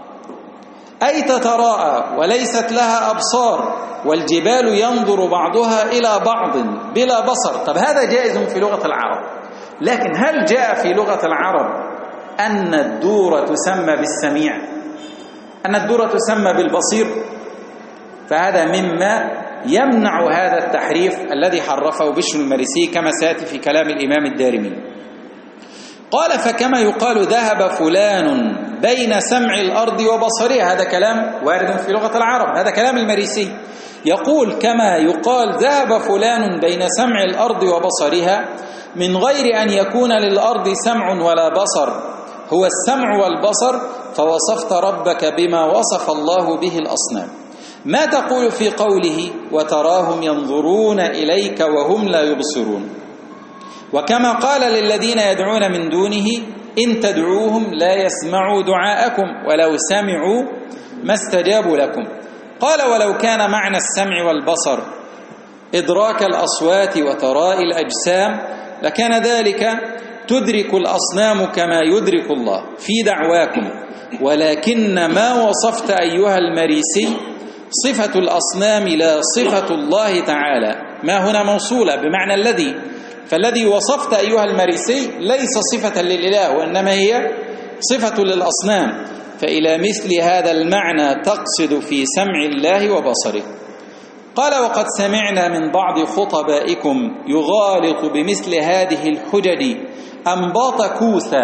أي تتراءى وليست لها أبصار، والجبال ينظر بعضها إلى بعض بلا بصر. طب هذا جائز في لغة العرب، لكن هل جاء في لغة العرب أن الدور تسمى بالسميع، أن الدور تسمى بالبصير؟ فهذا مما يمنع هذا التحريف الذي حرفه بشر المريسي كما سيأتي في كلام الإمام الدارمي. قال: فكما يقال ذهب فلان بين سمع الأرض وبصرها، هذا كلام وارد في لغة العرب، هذا كلام المريسي، يقول كما يقال ذهب فلان بين سمع الأرض وبصرها من غير أن يكون للأرض سمع ولا بصر، هو السمع والبصر، فوصفت ربك بما وصف الله به الأصنام. ما تقول في قوله وتراهم ينظرون إليك وهم لا يبصرون؟ وكما قال للذين يدعون من دونه إن تدعوهم لا يسمعوا دعاءكم ولو سمعوا ما استجابوا لكم. قال: ولو كان معنى السمع والبصر إدراك الأصوات وتراء الأجسام لكان ذلك تدرك الأصنام كما يدرك الله في دعواكم، ولكن ما وصفت أيها المريسي صفة الأصنام لا صفة الله تعالى، ما هنا موصولة بمعنى الذي، فالذي وصفت أيها المريسي ليس صفة للإله وإنما هي صفة للأصنام، فإلى مثل هذا المعنى تقصد في سمع الله وبصره. قال: وقد سمعنا من بعض خطبائكم يغالط بمثل هذه الحجج أنباط كوثا،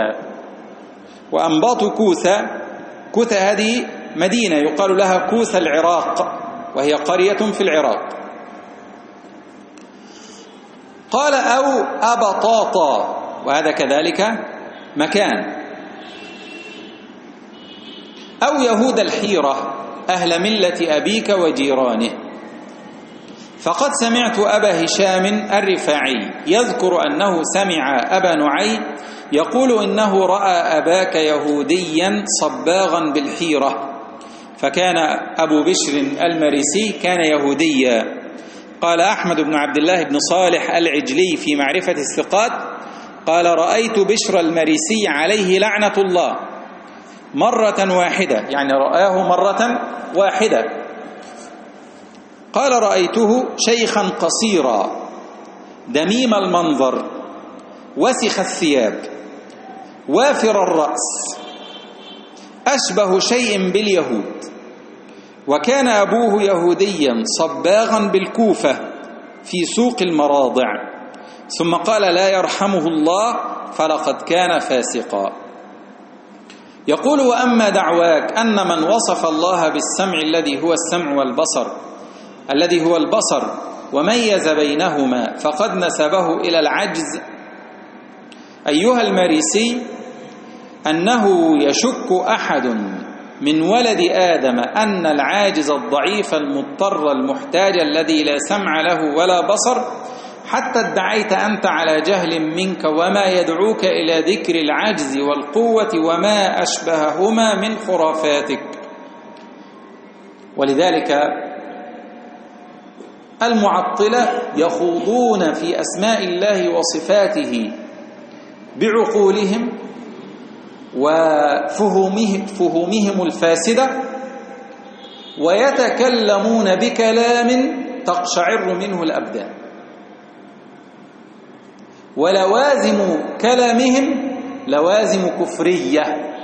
وأنباط كوثا، كوثا هذه مدينة يقال لها كوثا العراق، وهي قرية في العراق. قال: أو أبطاطا، وهذا كذلك مكان، أو يهود الحيرة أهل ملة أبيك وجيرانه، فقد سمعت أبا هشام الرفاعي يذكر أنه سمع أبا نعيم يقول إنه رأى أباك يهوديا صباغا بالحيرة، فكان أبو بشر المريسي كان يهوديا. قال أحمد بن عبد الله بن صالح العجلي في معرفة الثقات قال رأيت بشر المريسي عليه لعنة الله مرة واحدة، يعني رآه مرة واحدة. قال رأيته شيخا قصيرا دميم المنظر وسخ الثياب وافر الرأس أشبه شيء باليهود، وكان أبوه يهوديا صباغا بالكوفة في سوق المراضع، ثم قال لا يرحمه الله فلقد كان فاسقا. يقول وأما دعواك أن من وصف الله بالسمع الذي هو السمع والبصر الذي هو البصر وميز بينهما فقد نسبه إلى العجز أيها المريسي أنه يشك أحد من ولد آدم أن العاجز الضعيف المضطر المحتاج الذي لا سمع له ولا بصر حتى ادعيت أنت على جهل منك وما يدعوك إلى ذكر العجز والقوة وما أشبههما من خرافاتك. ولذلك المعطلة يخوضون في أسماء الله وصفاته بعقولهم وفهمهم فهمهم الفاسدة، ويتكلمون بكلام تقشعر منه الأبدان، ولوازم كلامهم لوازم كفرية.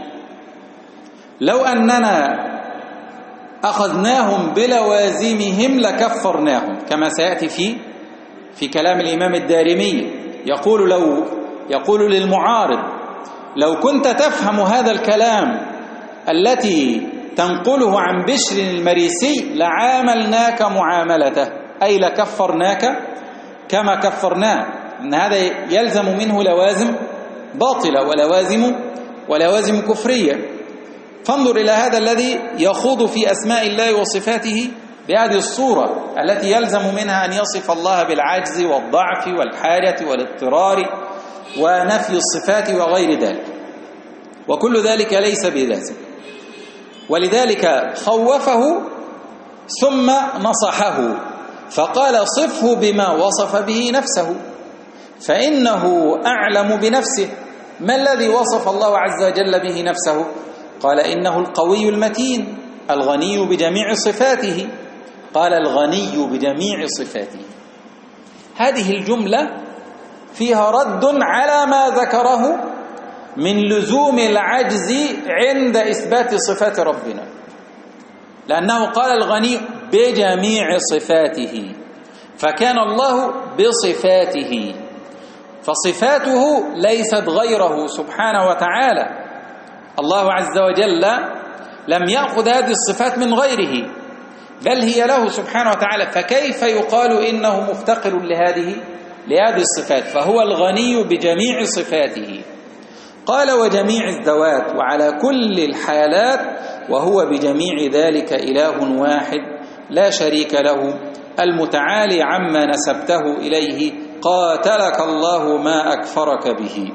لو أننا أخذناهم بلوازمهم لكفرناهم، كما سيأتي في في كلام الإمام الدارمي. يقول لو يقول للمعارض لو كنت تفهم هذا الكلام التي تنقله عن بشر المريسي لعاملناك معاملته، أي لكفرناك كما كفرناه، إن هذا يلزم منه لوازم باطلة ولوازم ولوازم كفرية. فانظر إلى هذا الذي يخوض في أسماء الله وصفاته بهذه الصورة التي يلزم منها أن يصف الله بالعجز والضعف والحاجة والاضطرار ونفي الصفات وغير ذلك، وكل ذلك ليس بلازم. ولذلك خوفه ثم نصحه فقال صفه بما وصف به نفسه فإنه أعلم بنفسه. ما الذي وصف الله عز وجل به نفسه؟ قال إنه القوي المتين الغني بجميع صفاته. قال الغني بجميع صفاته. هذه الجملة فيها رد على ما ذكره من لزوم العجز عند إثبات صفات ربنا، لأنه قال الغني بجميع صفاته، فكان الله بصفاته، فصفاته ليست غيره سبحانه وتعالى. الله عز وجل لم يأخذ هذه الصفات من غيره، بل هي له سبحانه وتعالى، فكيف يقال إنه مفتقر لهذه لهذه الصفات؟ فهو الغني بجميع صفاته. قال وجميع الذوات وعلى كل الحالات، وهو بجميع ذلك إله واحد لا شريك له المتعالي عما نسبته إليه. قاتلك الله ما أكفرك به.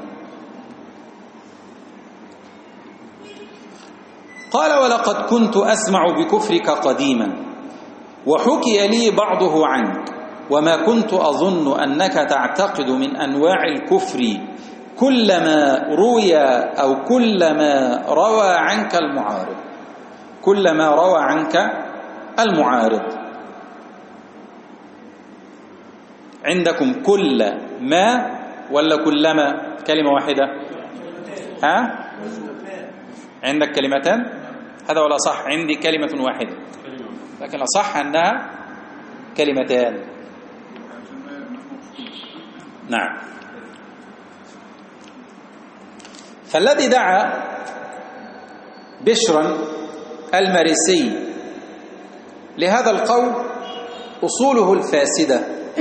قال ولقد كنت أسمع بكفرك قديما وحكي لي بعضه عنك، وما كنت أظن أنك تعتقد من أنواع الكفر كلما روي أو كلما روى عنك المعارض كلما روى عنك المعارض. عندكم كل ما ولا كلما؟ كلمة واحدة؟ ها؟ عندك كلمتان؟ هذا ولا صح؟ عندي كلمة واحدة، لكن الصح أنها كلمتان. نعم. فالذي دعا بشرا المريسي لهذا القول أصوله الفاسدة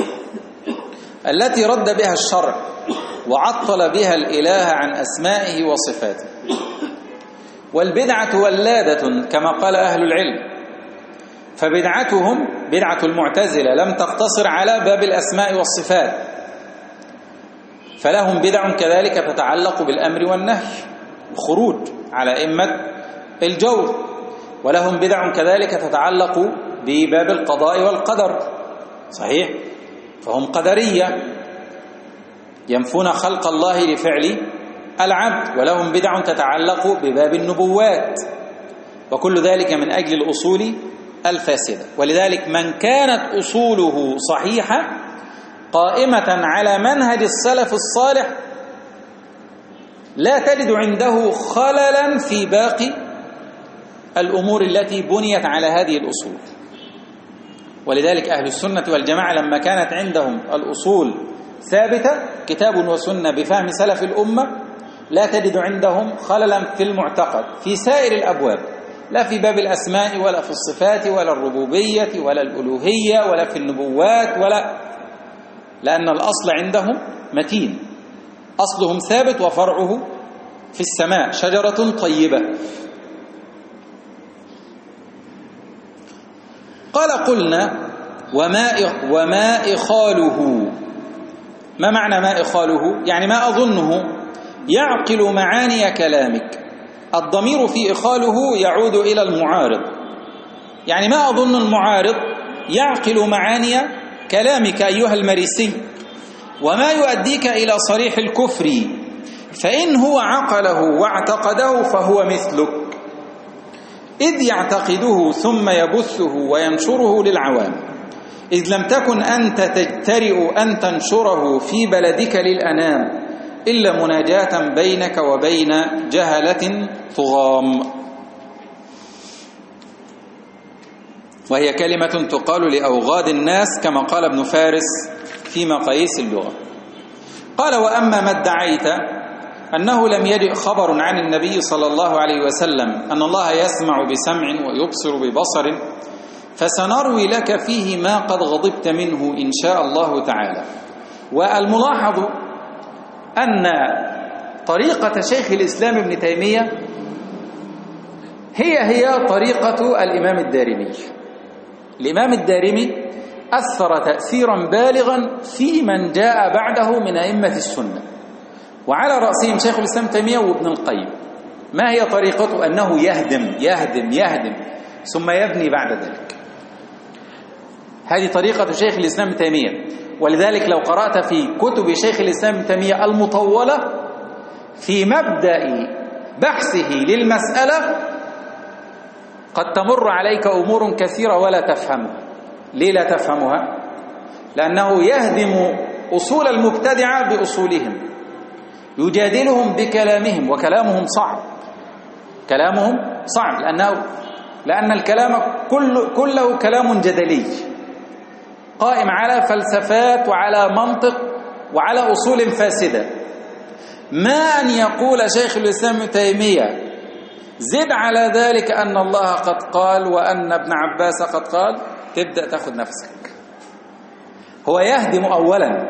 التي رد بها الشرع وعطل بها الإله عن أسمائه وصفاته. والبدعة ولادة كما قال أهل العلم، فبدعتهم بدعة المعتزلة لم تقتصر على باب الأسماء والصفات، فلهم بدع كذلك تتعلق بالأمر والنهي الخروج على أئمة الجور، ولهم بدع كذلك تتعلق بباب القضاء والقدر، صحيح؟ فهم قدرية ينفون خلق الله لفعل العبد، ولهم بدع تتعلق بباب النبوات، وكل ذلك من أجل الأصول الفاسدة. ولذلك من كانت أصوله صحيحة قائمة على منهج السلف الصالح لا تجد عنده خللا في باقي الأمور التي بنيت على هذه الأصول. ولذلك أهل السنة والجماعة لما كانت عندهم الأصول ثابتة كتاب وسنة بفهم سلف الأمة لا تجد عندهم خللا في المعتقد في سائر الأبواب، لا في باب الأسماء ولا في الصفات ولا الربوبية ولا الألوهية ولا في النبوات، ولا لأن الأصل عندهم متين، أصلهم ثابت وفرعه في السماء شجرة طيبة. قال قلنا وما وما إخاله. ما معنى ما إخاله؟ يعني ما أظنه يعقل معاني كلامك. الضمير في إخاله يعود إلى المعارض، يعني ما أظن المعارض يعقل معاني كلامك أيها المريسي وما يؤديك إلى صريح الكفر، فإن هو عقله واعتقده فهو مثلك، إذ يعتقده ثم يبثه وينشره للعوام، إذ لم تكن أنت تجترئ أن تنشره في بلدك للأنام إلا مناجاة بينك وبين جهلة طغام. وهي كلمة تقال لأوغاد الناس كما قال ابن فارس في مقاييس اللغة. قال وأما ما ادعيت أنه لم يجئ خبر عن النبي صلى الله عليه وسلم أن الله يسمع بسمع ويبصر ببصر فسنروي لك فيه ما قد غضبت منه إن شاء الله تعالى. والملاحظ أن طريقة شيخ الإسلام ابن تيمية هي هي طريقة الإمام الدارمي. الإمام الدارمي أثر تأثيرا بالغا في من جاء بعده من أئمة السنة، وعلى رأسهم شيخ الإسلام تيمية وابن القيم. ما هي طريقته؟ أنه يهدم يهدم يهدم ثم يبني بعد ذلك. هذه طريقة شيخ الإسلام تيمية. ولذلك لو قرأت في كتب شيخ الإسلام تيمية المطولة في مبدأ بحثه للمسألة قد تمر عليك أمور كثيرة ولا تفهمها. ليه لا تفهمها؟ لأنه يهدم أصول المبتدعة بأصولهم، يجادلهم بكلامهم، وكلامهم صعب، كلامهم صعب لأنه لأن الكلام كل كله كلام جدلي قائم على فلسفات وعلى منطق وعلى أصول فاسدة. ما أن يقول شيخ الإسلام ابن تيمية زد على ذلك أن الله قد قال وأن ابن عباس قد قال، تبدأ تأخذ نفسك. هو يهدم أولا،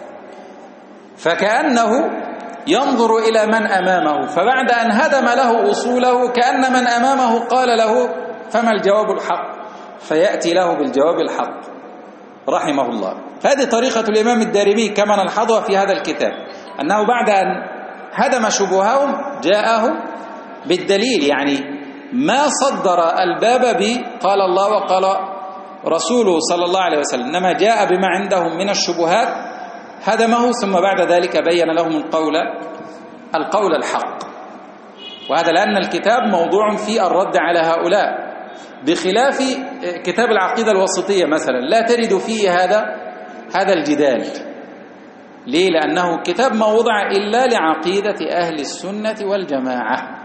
فكأنه ينظر إلى من أمامه، فبعد أن هدم له أصوله كأن من أمامه قال له فما الجواب الحق، فيأتي له بالجواب الحق رحمه الله. فهذه طريقة الإمام الدارمي كما نلحظها في هذا الكتاب، أنه بعد أن هدم شبههم جاءه بالدليل، يعني ما صدر الباب بقال الله وقال رسوله صلى الله عليه وسلم، إنما جاء بما عندهم من الشبهات هدمه، ثم بعد ذلك بين لهم القول القول الحق. وهذا لأن الكتاب موضوع في الرد على هؤلاء، بخلاف كتاب العقيدة الوسطية مثلا لا تجد فيه هذا هذا الجدال. ليه؟ لأنه كتاب ما وضع إلا لعقيدة أهل السنة والجماعة،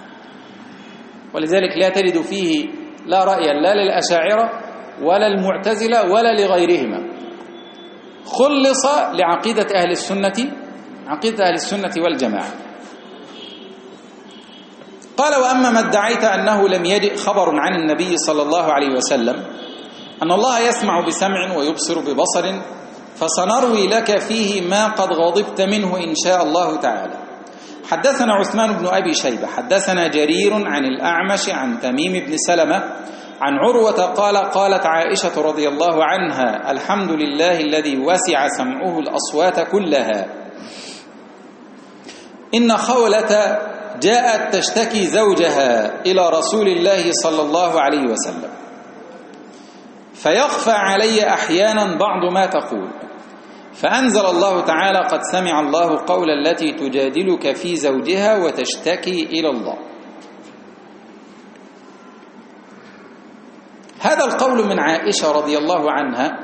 ولذلك لا تجد فيه لا رأيا لا للأشاعرة ولا المعتزلة ولا لغيرهما، خلص لعقيدة أهل السنة عقيدة أهل السنة والجماعة. قال وأما ما ادعيت أنه لم يجئ خبر عن النبي صلى الله عليه وسلم أن الله يسمع بسمع ويبصر ببصر فسنروي لك فيه ما قد غضبت منه إن شاء الله تعالى. حدثنا عثمان بن أبي شيبة حدثنا جرير عن الأعمش عن تميم بن سلمة عن عروة قال قالت عائشة رضي الله عنها: الحمد لله الذي وسع سمعه الأصوات كلها. إن خولة جاءت تشتكي زوجها إلى رسول الله صلى الله عليه وسلم، فيخفى علي أحيانا بعض ما تقول، فأنزل الله تعالى: قد سمع الله قول التي تجادلك في زوجها وتشتكي إلى الله. هذا القول من عائشة رضي الله عنها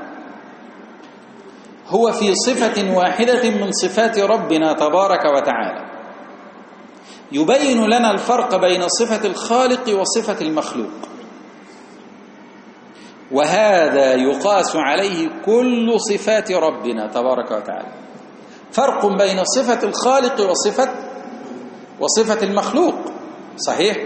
هو في صفة واحدة من صفات ربنا تبارك وتعالى، يبين لنا الفرق بين صفة الخالق وصفة المخلوق، وهذا يقاس عليه كل صفات ربنا تبارك وتعالى. فرق بين صفة الخالق وصفة وصفة المخلوق، صحيح؟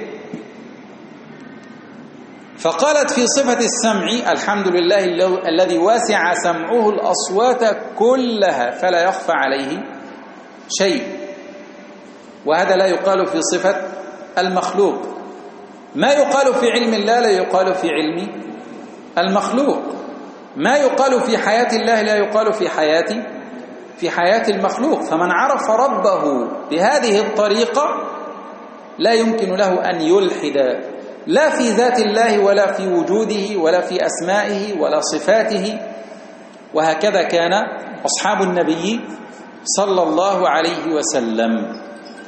فقالت في صفة السمع: الحمد لله الذي وسع سمعه الأصوات كلها فلا يخفى عليه شيء، وهذا لا يقال في صفة المخلوق. ما يقال في علم الله لا يقال في علم المخلوق، ما يقال في حياة الله لا يقال في حياة في حياة المخلوق. فمن عرف ربه بهذه الطريقة لا يمكن له أن يلحد لا في ذات الله ولا في وجوده ولا في أسمائه ولا صفاته. وهكذا كان أصحاب النبي صلى الله عليه وسلم.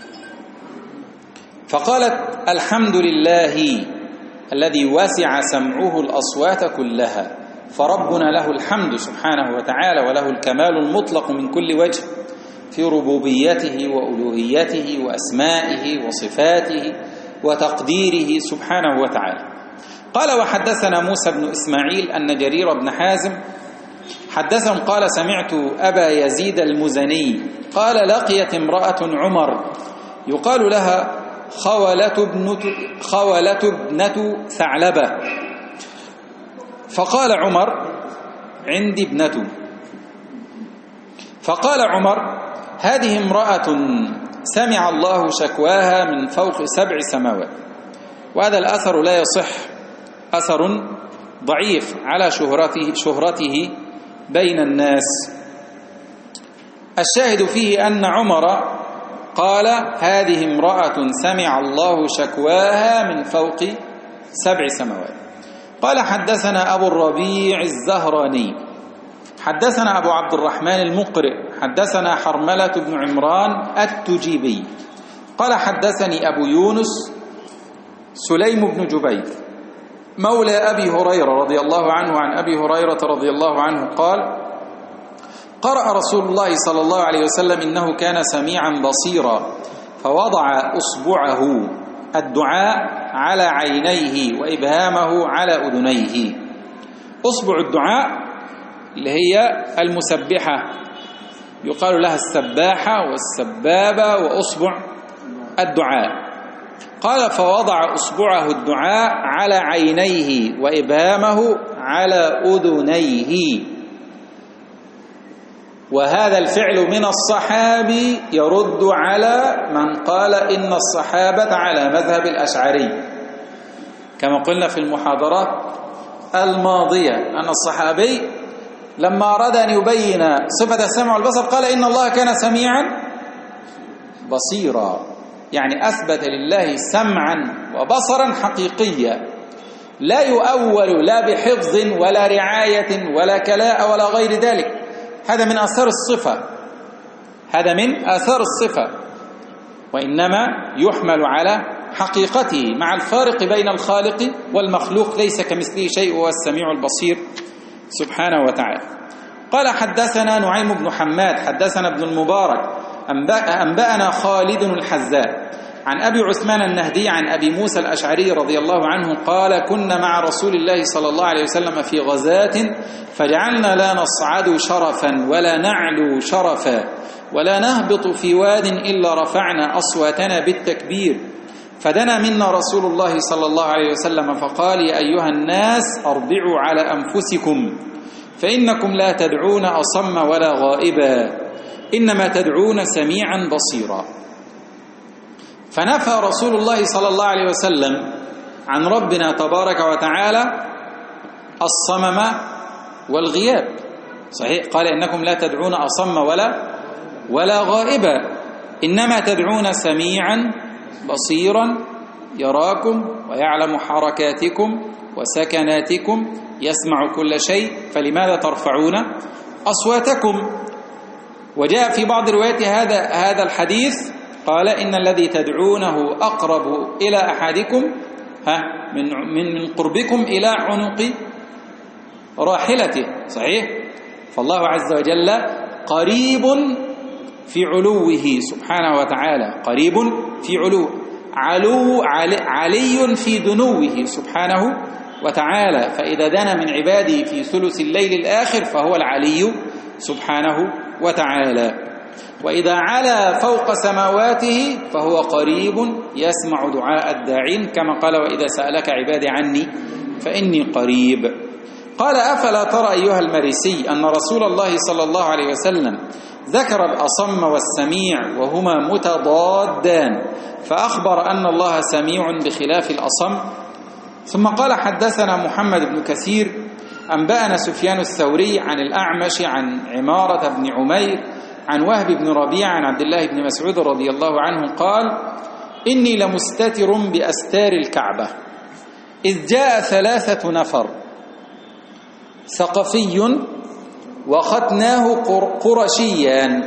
فقالت: الحمد لله الذي وسع سمعه الأصوات كلها، فربنا له الحمد سبحانه وتعالى، وله الكمال المطلق من كل وجه في ربوبيته وألوهيته وأسمائه وصفاته وتقديره سبحانه وتعالى. قال: وحدثنا موسى بن إسماعيل أن جرير بن حازم حدثهم قال: سمعت أبا يزيد المزني قال: لقيت امرأة عمر يقال لها خولة ابنة, خولة ابنة ثعلبة، فقال عمر: عندي ابنة. فقال عمر: هذه امرأة سمع الله شكواها من فوق سبع سماوات. وهذا الأثر لا يصح، أثر ضعيف على شهرته, شهرته بين الناس. الشاهد فيه أن عمر قال: هذه امرأة سمع الله شكواها من فوق سبع سماوات. قال: حدثنا أبو الربيع الزهراني حدثنا أبو عبد الرحمن المقرئ حدثنا حرملة بن عمران التجيبي قال: حدثني أبو يونس سليم بن جبير مولى أبي هريرة رضي الله عنه عن أبي هريرة رضي الله عنه قال: قرأ رسول الله صلى الله عليه وسلم: إنه كان سميعا بصيرا، فوضع أصبعه الدعاء على عينيه وإبهامه على أذنيه. أصبع الدعاء اللي هي المسبحة، يقال لها السباحة والسبابة وأصبع الدعاء. قال: فوضع أصبعه الدعاء على عينيه وإبهامه على أذنيه. وهذا الفعل من الصحابي يرد على من قال إن الصحابة على مذهب الأشعري، كما قلنا في المحاضرات الماضية أن الصحابي لما أراد أن يبين صفة السمع والبصر قال: إن الله كان سميعا بصيرا، يعني أثبت لله سمعا وبصرا حقيقيا لا يؤول لا بحفظ ولا رعاية ولا كلاء ولا غير ذلك. هذا من آثار الصفة، هذا من آثار الصفة، وإنما يحمل على حقيقته مع الفارق بين الخالق والمخلوق، ليس كمثله شيء وهو السميع البصير سبحانه وتعالى. قال: حدثنا نعيم بن حماد حدثنا ابن المبارك أنبأنا خالد الحذاء عن أبي عثمان النهدي عن أبي موسى الأشعري رضي الله عنه قال: كنا مع رسول الله صلى الله عليه وسلم في غزاة، فجعلنا لا نصعد شرفا ولا نعلو شرفا ولا نهبط في واد إلا رفعنا أصواتنا بالتكبير، فدنا منا رسول الله صلى الله عليه وسلم فقال: يا أيها الناس أربعوا على أنفسكم، فإنكم لا تدعون أصم ولا غائبا، إنما تدعون سميعا بصيرا. فنفى رسول الله صلى الله عليه وسلم عن ربنا تبارك وتعالى الصمم والغياب. صحيح، قال إنكم لا تدعون أصم ولا ولا غائبا، إنما تدعون سميعا بصيرا يراكم ويعلم حركاتكم وسكناتكم يسمع كل شيء، فلماذا ترفعون أصواتكم؟ وجاء في بعض روايات هذا هذا الحديث قال إن الذي تدعونه أقرب إلى أحدكم ها من من من قربكم إلى عنق راحلته. صحيح، فالله عز وجل قريب في علوه سبحانه وتعالى، قريب في علو علو علي, علي في دنوه سبحانه وتعالى، فإذا دنا من عباده في ثلث الليل الآخر فهو العلي سبحانه وتعالى، وإذا علا فوق سماواته فهو قريب يسمع دعاء الداعين، كما قال وإذا سألك عبادي عني فإني قريب. قال أفلا ترى أيها المريسي أن رسول الله صلى الله عليه وسلم ذكر الأصم والسميع وهما متضادان، فأخبر أن الله سميع بخلاف الأصم. ثم قال حدثنا محمد بن كثير أنبأنا سفيان الثوري عن الأعمش عن عمارة بن عمير عن وهب بن ربيع عن عبد الله بن مسعود رضي الله عنه قال إني لمستتر بأستار الكعبة إذ جاء ثلاثة نفر ثقفي وختناه قرشيان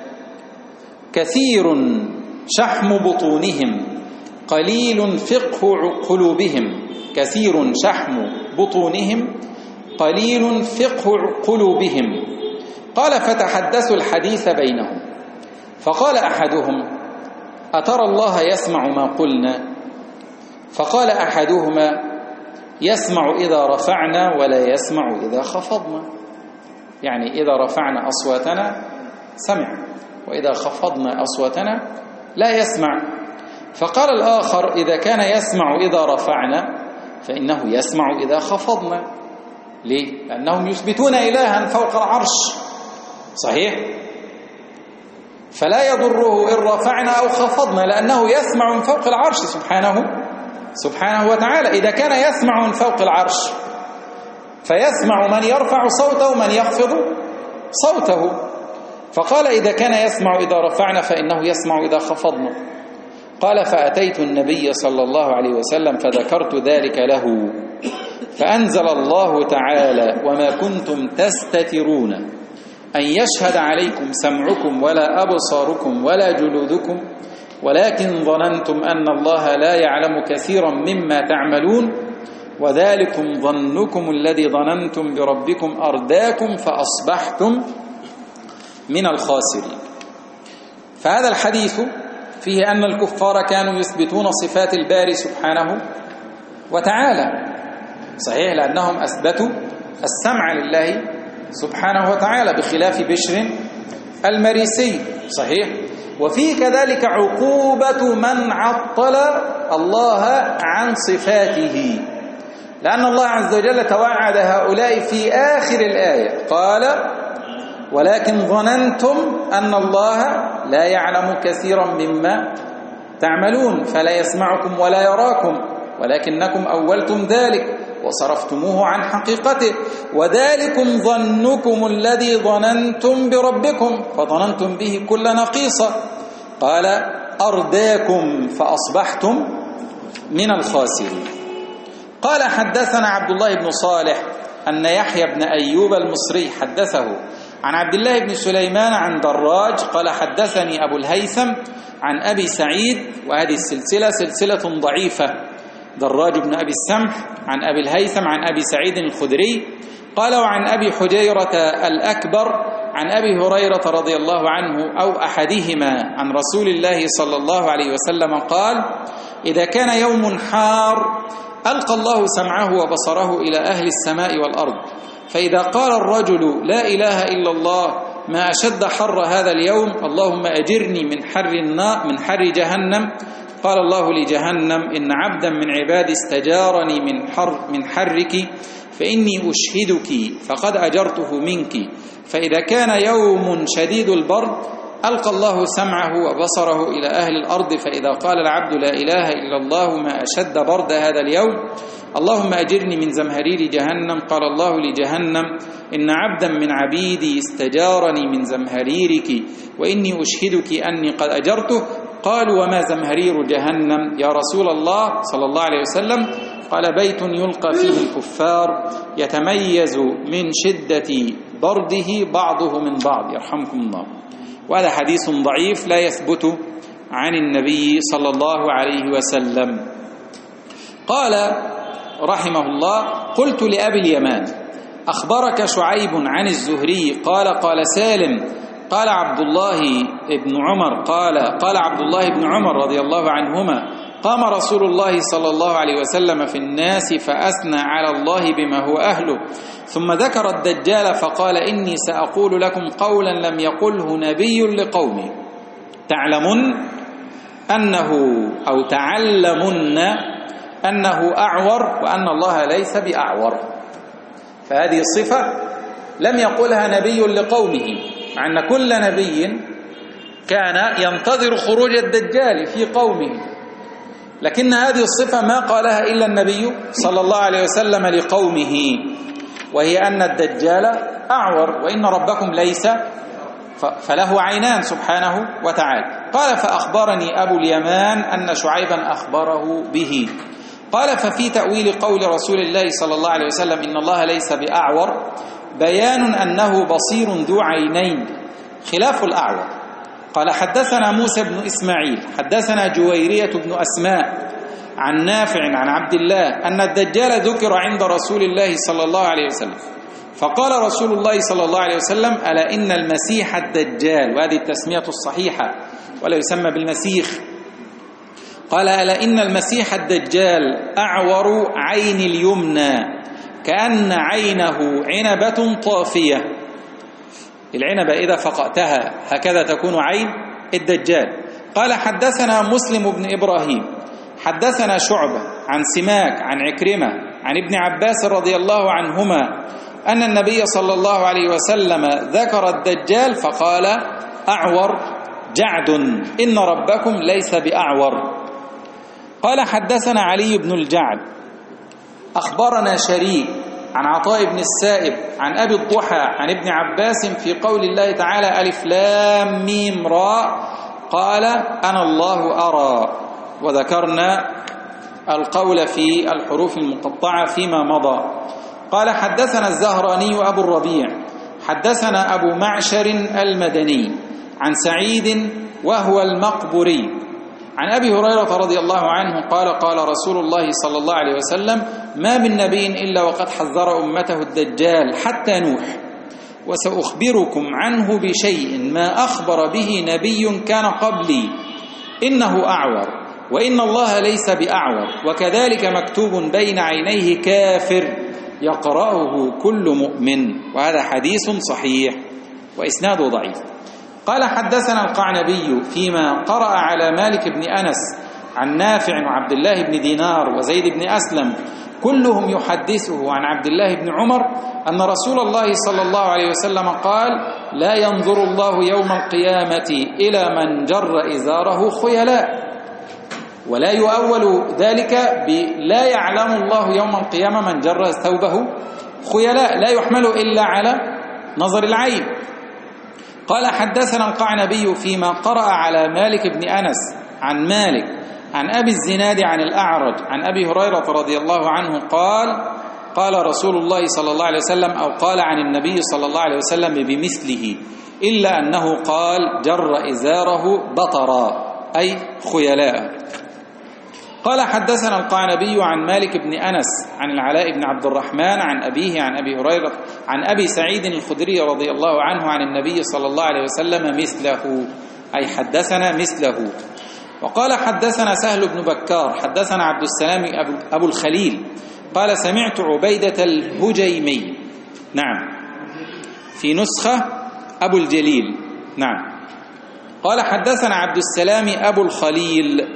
كثير شحم بطونهم قليل فقه قلوبهم كثير شحم بطونهم قليل فقه قلوبهم. قال فتحدثوا الحديث بينهم، فقال أحدهم أترى الله يسمع ما قلنا؟ فقال أحدهما يسمع إذا رفعنا ولا يسمع إذا خفضنا، يعني إذا رفعنا أصواتنا سمع وإذا خفضنا أصواتنا لا يسمع. فقال الآخر إذا كان يسمع إذا رفعنا فإنه يسمع إذا خفضنا. ليه؟ لأنهم يثبتون إلها فوق العرش. صحيح، فلا يضره إن رفعنا أو خفضنا لأنه يسمع من فوق العرش سبحانه سبحانه وتعالى. إذا كان يسمع من فوق العرش فيسمع من يرفع صوته ومن يخفض صوته. فقال إذا كان يسمع إذا رفعنا فإنه يسمع إذا خفضنا. قال فأتيت النبي صلى الله عليه وسلم فذكرت ذلك له فأنزل الله تعالى وما كنتم تستترون أن يشهد عليكم سمعكم ولا أبصاركم ولا جلودكم ولكن ظننتم أن الله لا يعلم كثيرا مما تعملون وذلكم ظنكم الذي ظننتم بربكم أرداكم فأصبحتم من الخاسرين. فهذا الحديث فيه أن الكفار كانوا يثبتون صفات الباري سبحانه وتعالى. صحيح، لأنهم أثبتوا السمع لله سبحانه وتعالى بخلاف بشر المريسي. صحيح، وفيه كذلك عقوبة من عطل الله عن صفاته، لأن الله عز وجل توعد هؤلاء في آخر الآية قال ولكن ظننتم أن الله لا يعلم كثيرا مما تعملون فلا يسمعكم ولا يراكم ولكنكم أولتم ذلك وصرفتموه عن حقيقته وذلكم ظنكم الذي ظننتم بربكم فظننتم به كل نقيصة. قال أرداكم فأصبحتم من الخاسرين. قال حدثنا عبد الله بن صالح أن يحيى بن أيوب المصري حدثه عن عبد الله بن سليمان عن دراج قال حدثني أبو الهيثم عن أبي سعيد، وهذه السلسلة سلسلة ضعيفة، دراج بن أبي السمح عن أبي الهيثم عن أبي سعيد الخدري قال وعن أبي حجيرة الأكبر عن أبي هريرة رضي الله عنه أو أحدهما عن رسول الله صلى الله عليه وسلم قال إذا كان يوم حار ألقى الله سمعه وبصره إلى أهل السماء والأرض، فإذا قال الرجل لا إله إلا الله ما أشد حر هذا اليوم اللهم أجرني من حر النار من حر جهنم، قال الله لجهنم إن عبدا من عبادي استجارني من حر من حرك فإني أشهدك فقد أجرته منك، فإذا كان يوم شديد البرد ألقى الله سمعه وبصره إلى أهل الأرض، فإذا قال العبد لا إله إلا الله ما أشد برد هذا اليوم، اللهم أجرني من زمهرير جهنم، قال الله لجهنم إن عبدا من عبيدي استجارني من زمهريرك وإني أشهدك أني قد أجرته. قالوا وما زمهرير جهنم يا رسول الله صلى الله عليه وسلم؟ قال بيت يلقى فيه الكفار يتميز من شدة برده بعضه من بعض، يرحمكم الله. وهذا حديث ضعيف لا يثبت عن النبي صلى الله عليه وسلم. قال رحمه الله قلت لأبي اليمان أخبرك شعيب عن الزهري قال قال سالم قال عبد الله بن عمر قال قال عبد الله بن عمر رضي الله عنهما قام رسول الله صلى الله عليه وسلم في الناس فأثنى على الله بما هو أهله، ثم ذكر الدجال فقال إني سأقول لكم قولا لم يقله نبي لقومه، تعلمن أنه أو تعلمن أنه أعور وأن الله ليس بأعور. فهذه الصفة لم يقلها نبي لقومه، مع أن كل نبي كان ينتظر خروج الدجال في قومه، لكن هذه الصفة ما قالها إلا النبي صلى الله عليه وسلم لقومه، وهي أن الدجال أعور وإن ربكم ليس فله عينان سبحانه وتعالى. قال فأخبرني أبو اليمان أن شعيبا أخبره به. قال ففي تأويل قول رسول الله صلى الله عليه وسلم إن الله ليس بأعور بيان أنه بصير ذو عينين خلاف الأعور. قال حدثنا موسى بن إسماعيل حدثنا جويرية بن أسماء عن نافع عن عبد الله أن الدجال ذكر عند رسول الله صلى الله عليه وسلم، فقال رسول الله صلى الله عليه وسلم ألا إن المسيح الدجال، وهذه التسمية الصحيحة ولا يسمى بالمسيح، قال ألا إن المسيح الدجال أعور عين اليمنى كأن عينه عنبة طافية. العنبة إذا فقأتها هكذا تكون عين الدجال. قال حدثنا مسلم بن إبراهيم حدثنا شعبة عن سماك عن عكرمة عن ابن عباس رضي الله عنهما أن النبي صلى الله عليه وسلم ذكر الدجال فقال أعور جعد إن ربكم ليس بأعور. قال حدثنا علي بن الجعد أخبرنا شريك عن عطاء بن السائب عن أبي الضحى عن ابن عباس في قول الله تعالى ألف لام ميم راء قال أنا الله أرى، وذكرنا القول في الحروف المقطعة فيما مضى. قال حدثنا الزهراني أبو الربيع حدثنا أبو معشر المدني عن سعيد وهو المقبري عن أبي هريرة رضي الله عنه قال قال رسول الله صلى الله عليه وسلم ما من نبي إلا وقد حذر أمته الدجال حتى نوح، وسأخبركم عنه بشيء ما أخبر به نبي كان قبلي إنه أعور وإن الله ليس بأعور، وكذلك مكتوب بين عينيه كافر يقرأه كل مؤمن. وهذا حديث صحيح وإسناده ضعيف. قال حدثنا القعنبي فيما قرأ على مالك بن أنس عن نافع وعبد الله بن دينار وزيد بن أسلم كلهم يحدثه عن عبد الله بن عمر أن رسول الله صلى الله عليه وسلم قال لا ينظر الله يوم القيامة إلى من جر إزاره خيلاء، ولا يؤول ذلك بلا يعلم الله يوم القيامة من جر ثوبه خيلاء، لا يحمل إلا على نظر العين. قال حدثنا القعنبي فيما قرأ على مالك بن أنس عن مالك عن أبي الزناد عن الأعرج عن أبي هريرة رضي الله عنه قال قال رسول الله صلى الله عليه وسلم أو قال عن النبي صلى الله عليه وسلم بمثله إلا أنه قال جر إزاره بطرا أي خيلاء. قال حدثنا القعنبي عن مالك بن أنس عن العلاء بن عبد الرحمن عن أبيه عن أبي هريرة عن أبي سعيد الخدري رضي الله عنه عن النبي صلى الله عليه وسلم مثله أي حدثنا مثله. وقال حدثنا سهل بن بكار حدثنا عبد السلام أبو الخليل قال سمعت عبيدة الهجيمي، نعم في نسخة أبو الجليل، نعم. قال حدثنا عبد السلام أبو الخليل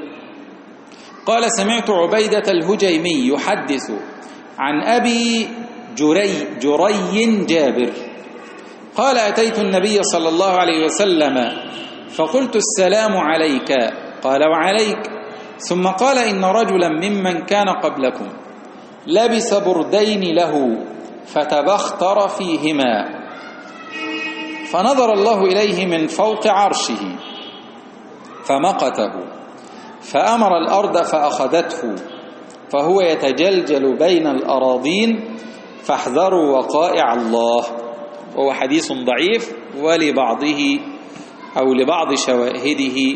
قال سمعت عبيدة الهجيمي يحدث عن أبي جري جري جابر قال أتيت النبي صلى الله عليه وسلم فقلت السلام عليك، قال وعليك. ثم قال إن رجلا ممن كان قبلكم لبس بردين له فتبختر فيهما، فنظر الله إليه من فوق عرشه فمقته، فأمر الأرض فأخذته، فهو يتجلجل بين الأراضين، فاحذروا وقائع الله. وهو حديث ضعيف ولبعضه أو لبعض شواهده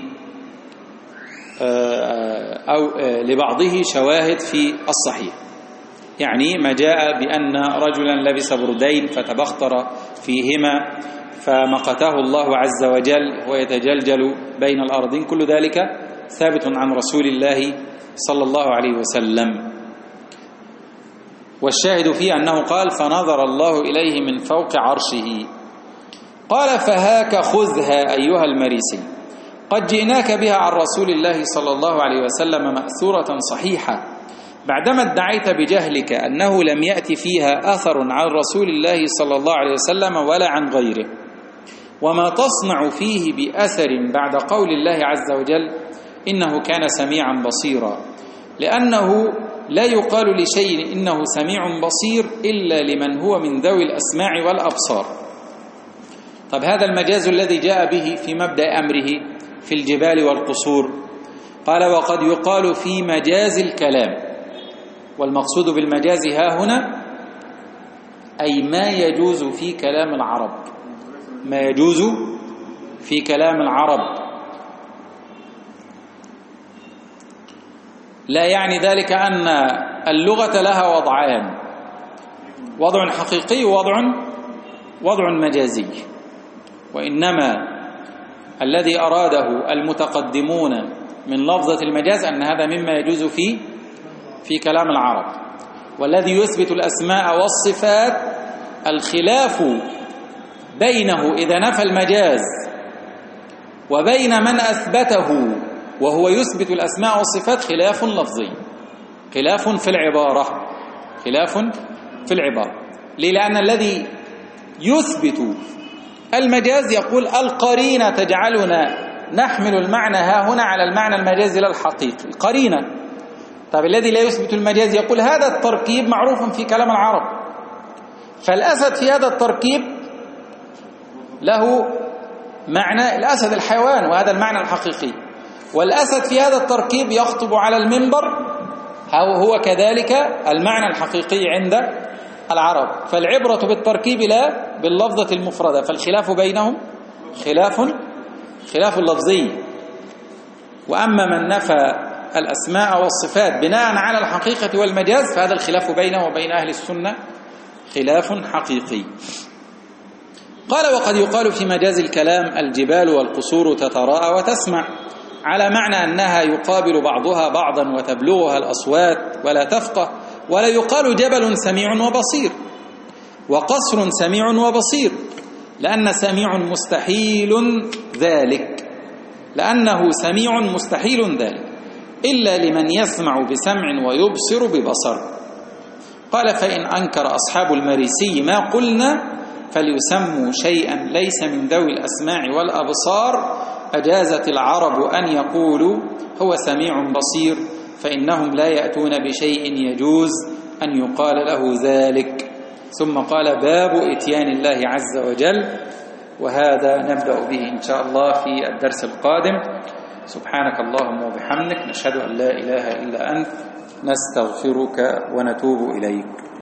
أو لبعضه شواهد في الصحيح، يعني ما جاء بأن رجلا لبس بردين فتبختر فيهما فمقته الله عز وجل ويتجلجل بين الأرضين، كل ذلك ثابت عن رسول الله صلى الله عليه وسلم. والشاهد فيه أنه قال فنظر الله إليه من فوق عرشه. قال فهاك خذها أيها المريسي، قد جئناك بها عن رسول الله صلى الله عليه وسلم مأثورة صحيحة، بعدما ادعيت بجهلك أنه لم يأتي فيها أثر عن رسول الله صلى الله عليه وسلم ولا عن غيره، وما تصنع فيه بأثر بعد قول الله عز وجل إنه كان سميعا بصيرا، لأنه لا يقال لشيء إنه سميع بصير إلا لمن هو من ذوي الأسماع والأبصار. طب هذا المجاز الذي جاء به في مبدأ أمره في الجبال والقصور، قال وقد يقال في مجاز الكلام، والمقصود بالمجاز ها هنا أي ما يجوز في كلام العرب، ما يجوز في كلام العرب، لا يعني ذلك أن اللغة لها وضعان، وضع حقيقي ووضع وضع مجازي، وإنما الذي أراده المتقدمون من لفظة المجاز أن هذا مما يجوز في في كلام العرب. والذي يثبت الأسماء والصفات الخلاف بينه إذا نفى المجاز وبين من أثبته وهو يثبت الأسماء والصفات خلاف لفظي، خلاف في العبارة، خلاف في العبارة. ليه؟ لأن الذي يثبت المجاز يقول القرينة تجعلنا نحمل المعنى ها هنا على المعنى المجازي لا الحقيقي، قرينة. طيب الذي لا يثبت المجاز يقول هذا التركيب معروف في كلام العرب، فالأسد في هذا التركيب له معنى الأسد الحيوان وهذا المعنى الحقيقي، والأسد في هذا التركيب يخطب على المنبر هو كذلك المعنى الحقيقي عند العرب. فالعبرة بالتركيب لا باللفظة المفردة، فالخلاف بينهم خلاف خلاف لفظي. وأما من نفى الأسماء والصفات بناء على الحقيقة والمجاز فهذا الخلاف بينه وبين أهل السنة خلاف حقيقي. قال وقد يقال في مجاز الكلام الجبال والقصور تتراءى وتسمع، على معنى أنها يقابل بعضها بعضا وتبلغها الأصوات ولا تفقه، ولا يقال جبل سميع وبصير وقصر سميع وبصير، لأن سميع مستحيل ذلك، لأنه سميع مستحيل ذلك إلا لمن يسمع بسمع ويبصر ببصر. قال فإن أنكر أصحاب المريسي ما قلنا فليسموا شيئا ليس من ذوي الأسماع والأبصار، أجازت العرب أن يقولوا هو سميع بصير، فإنهم لا يأتون بشيء يجوز أن يقال له ذلك. ثم قال باب إتيان الله عز وجل، وهذا نبدأ به إن شاء الله في الدرس القادم. سبحانك اللهم وبحمدك، نشهد أن لا إله إلا أنت، نستغفرك ونتوب إليك.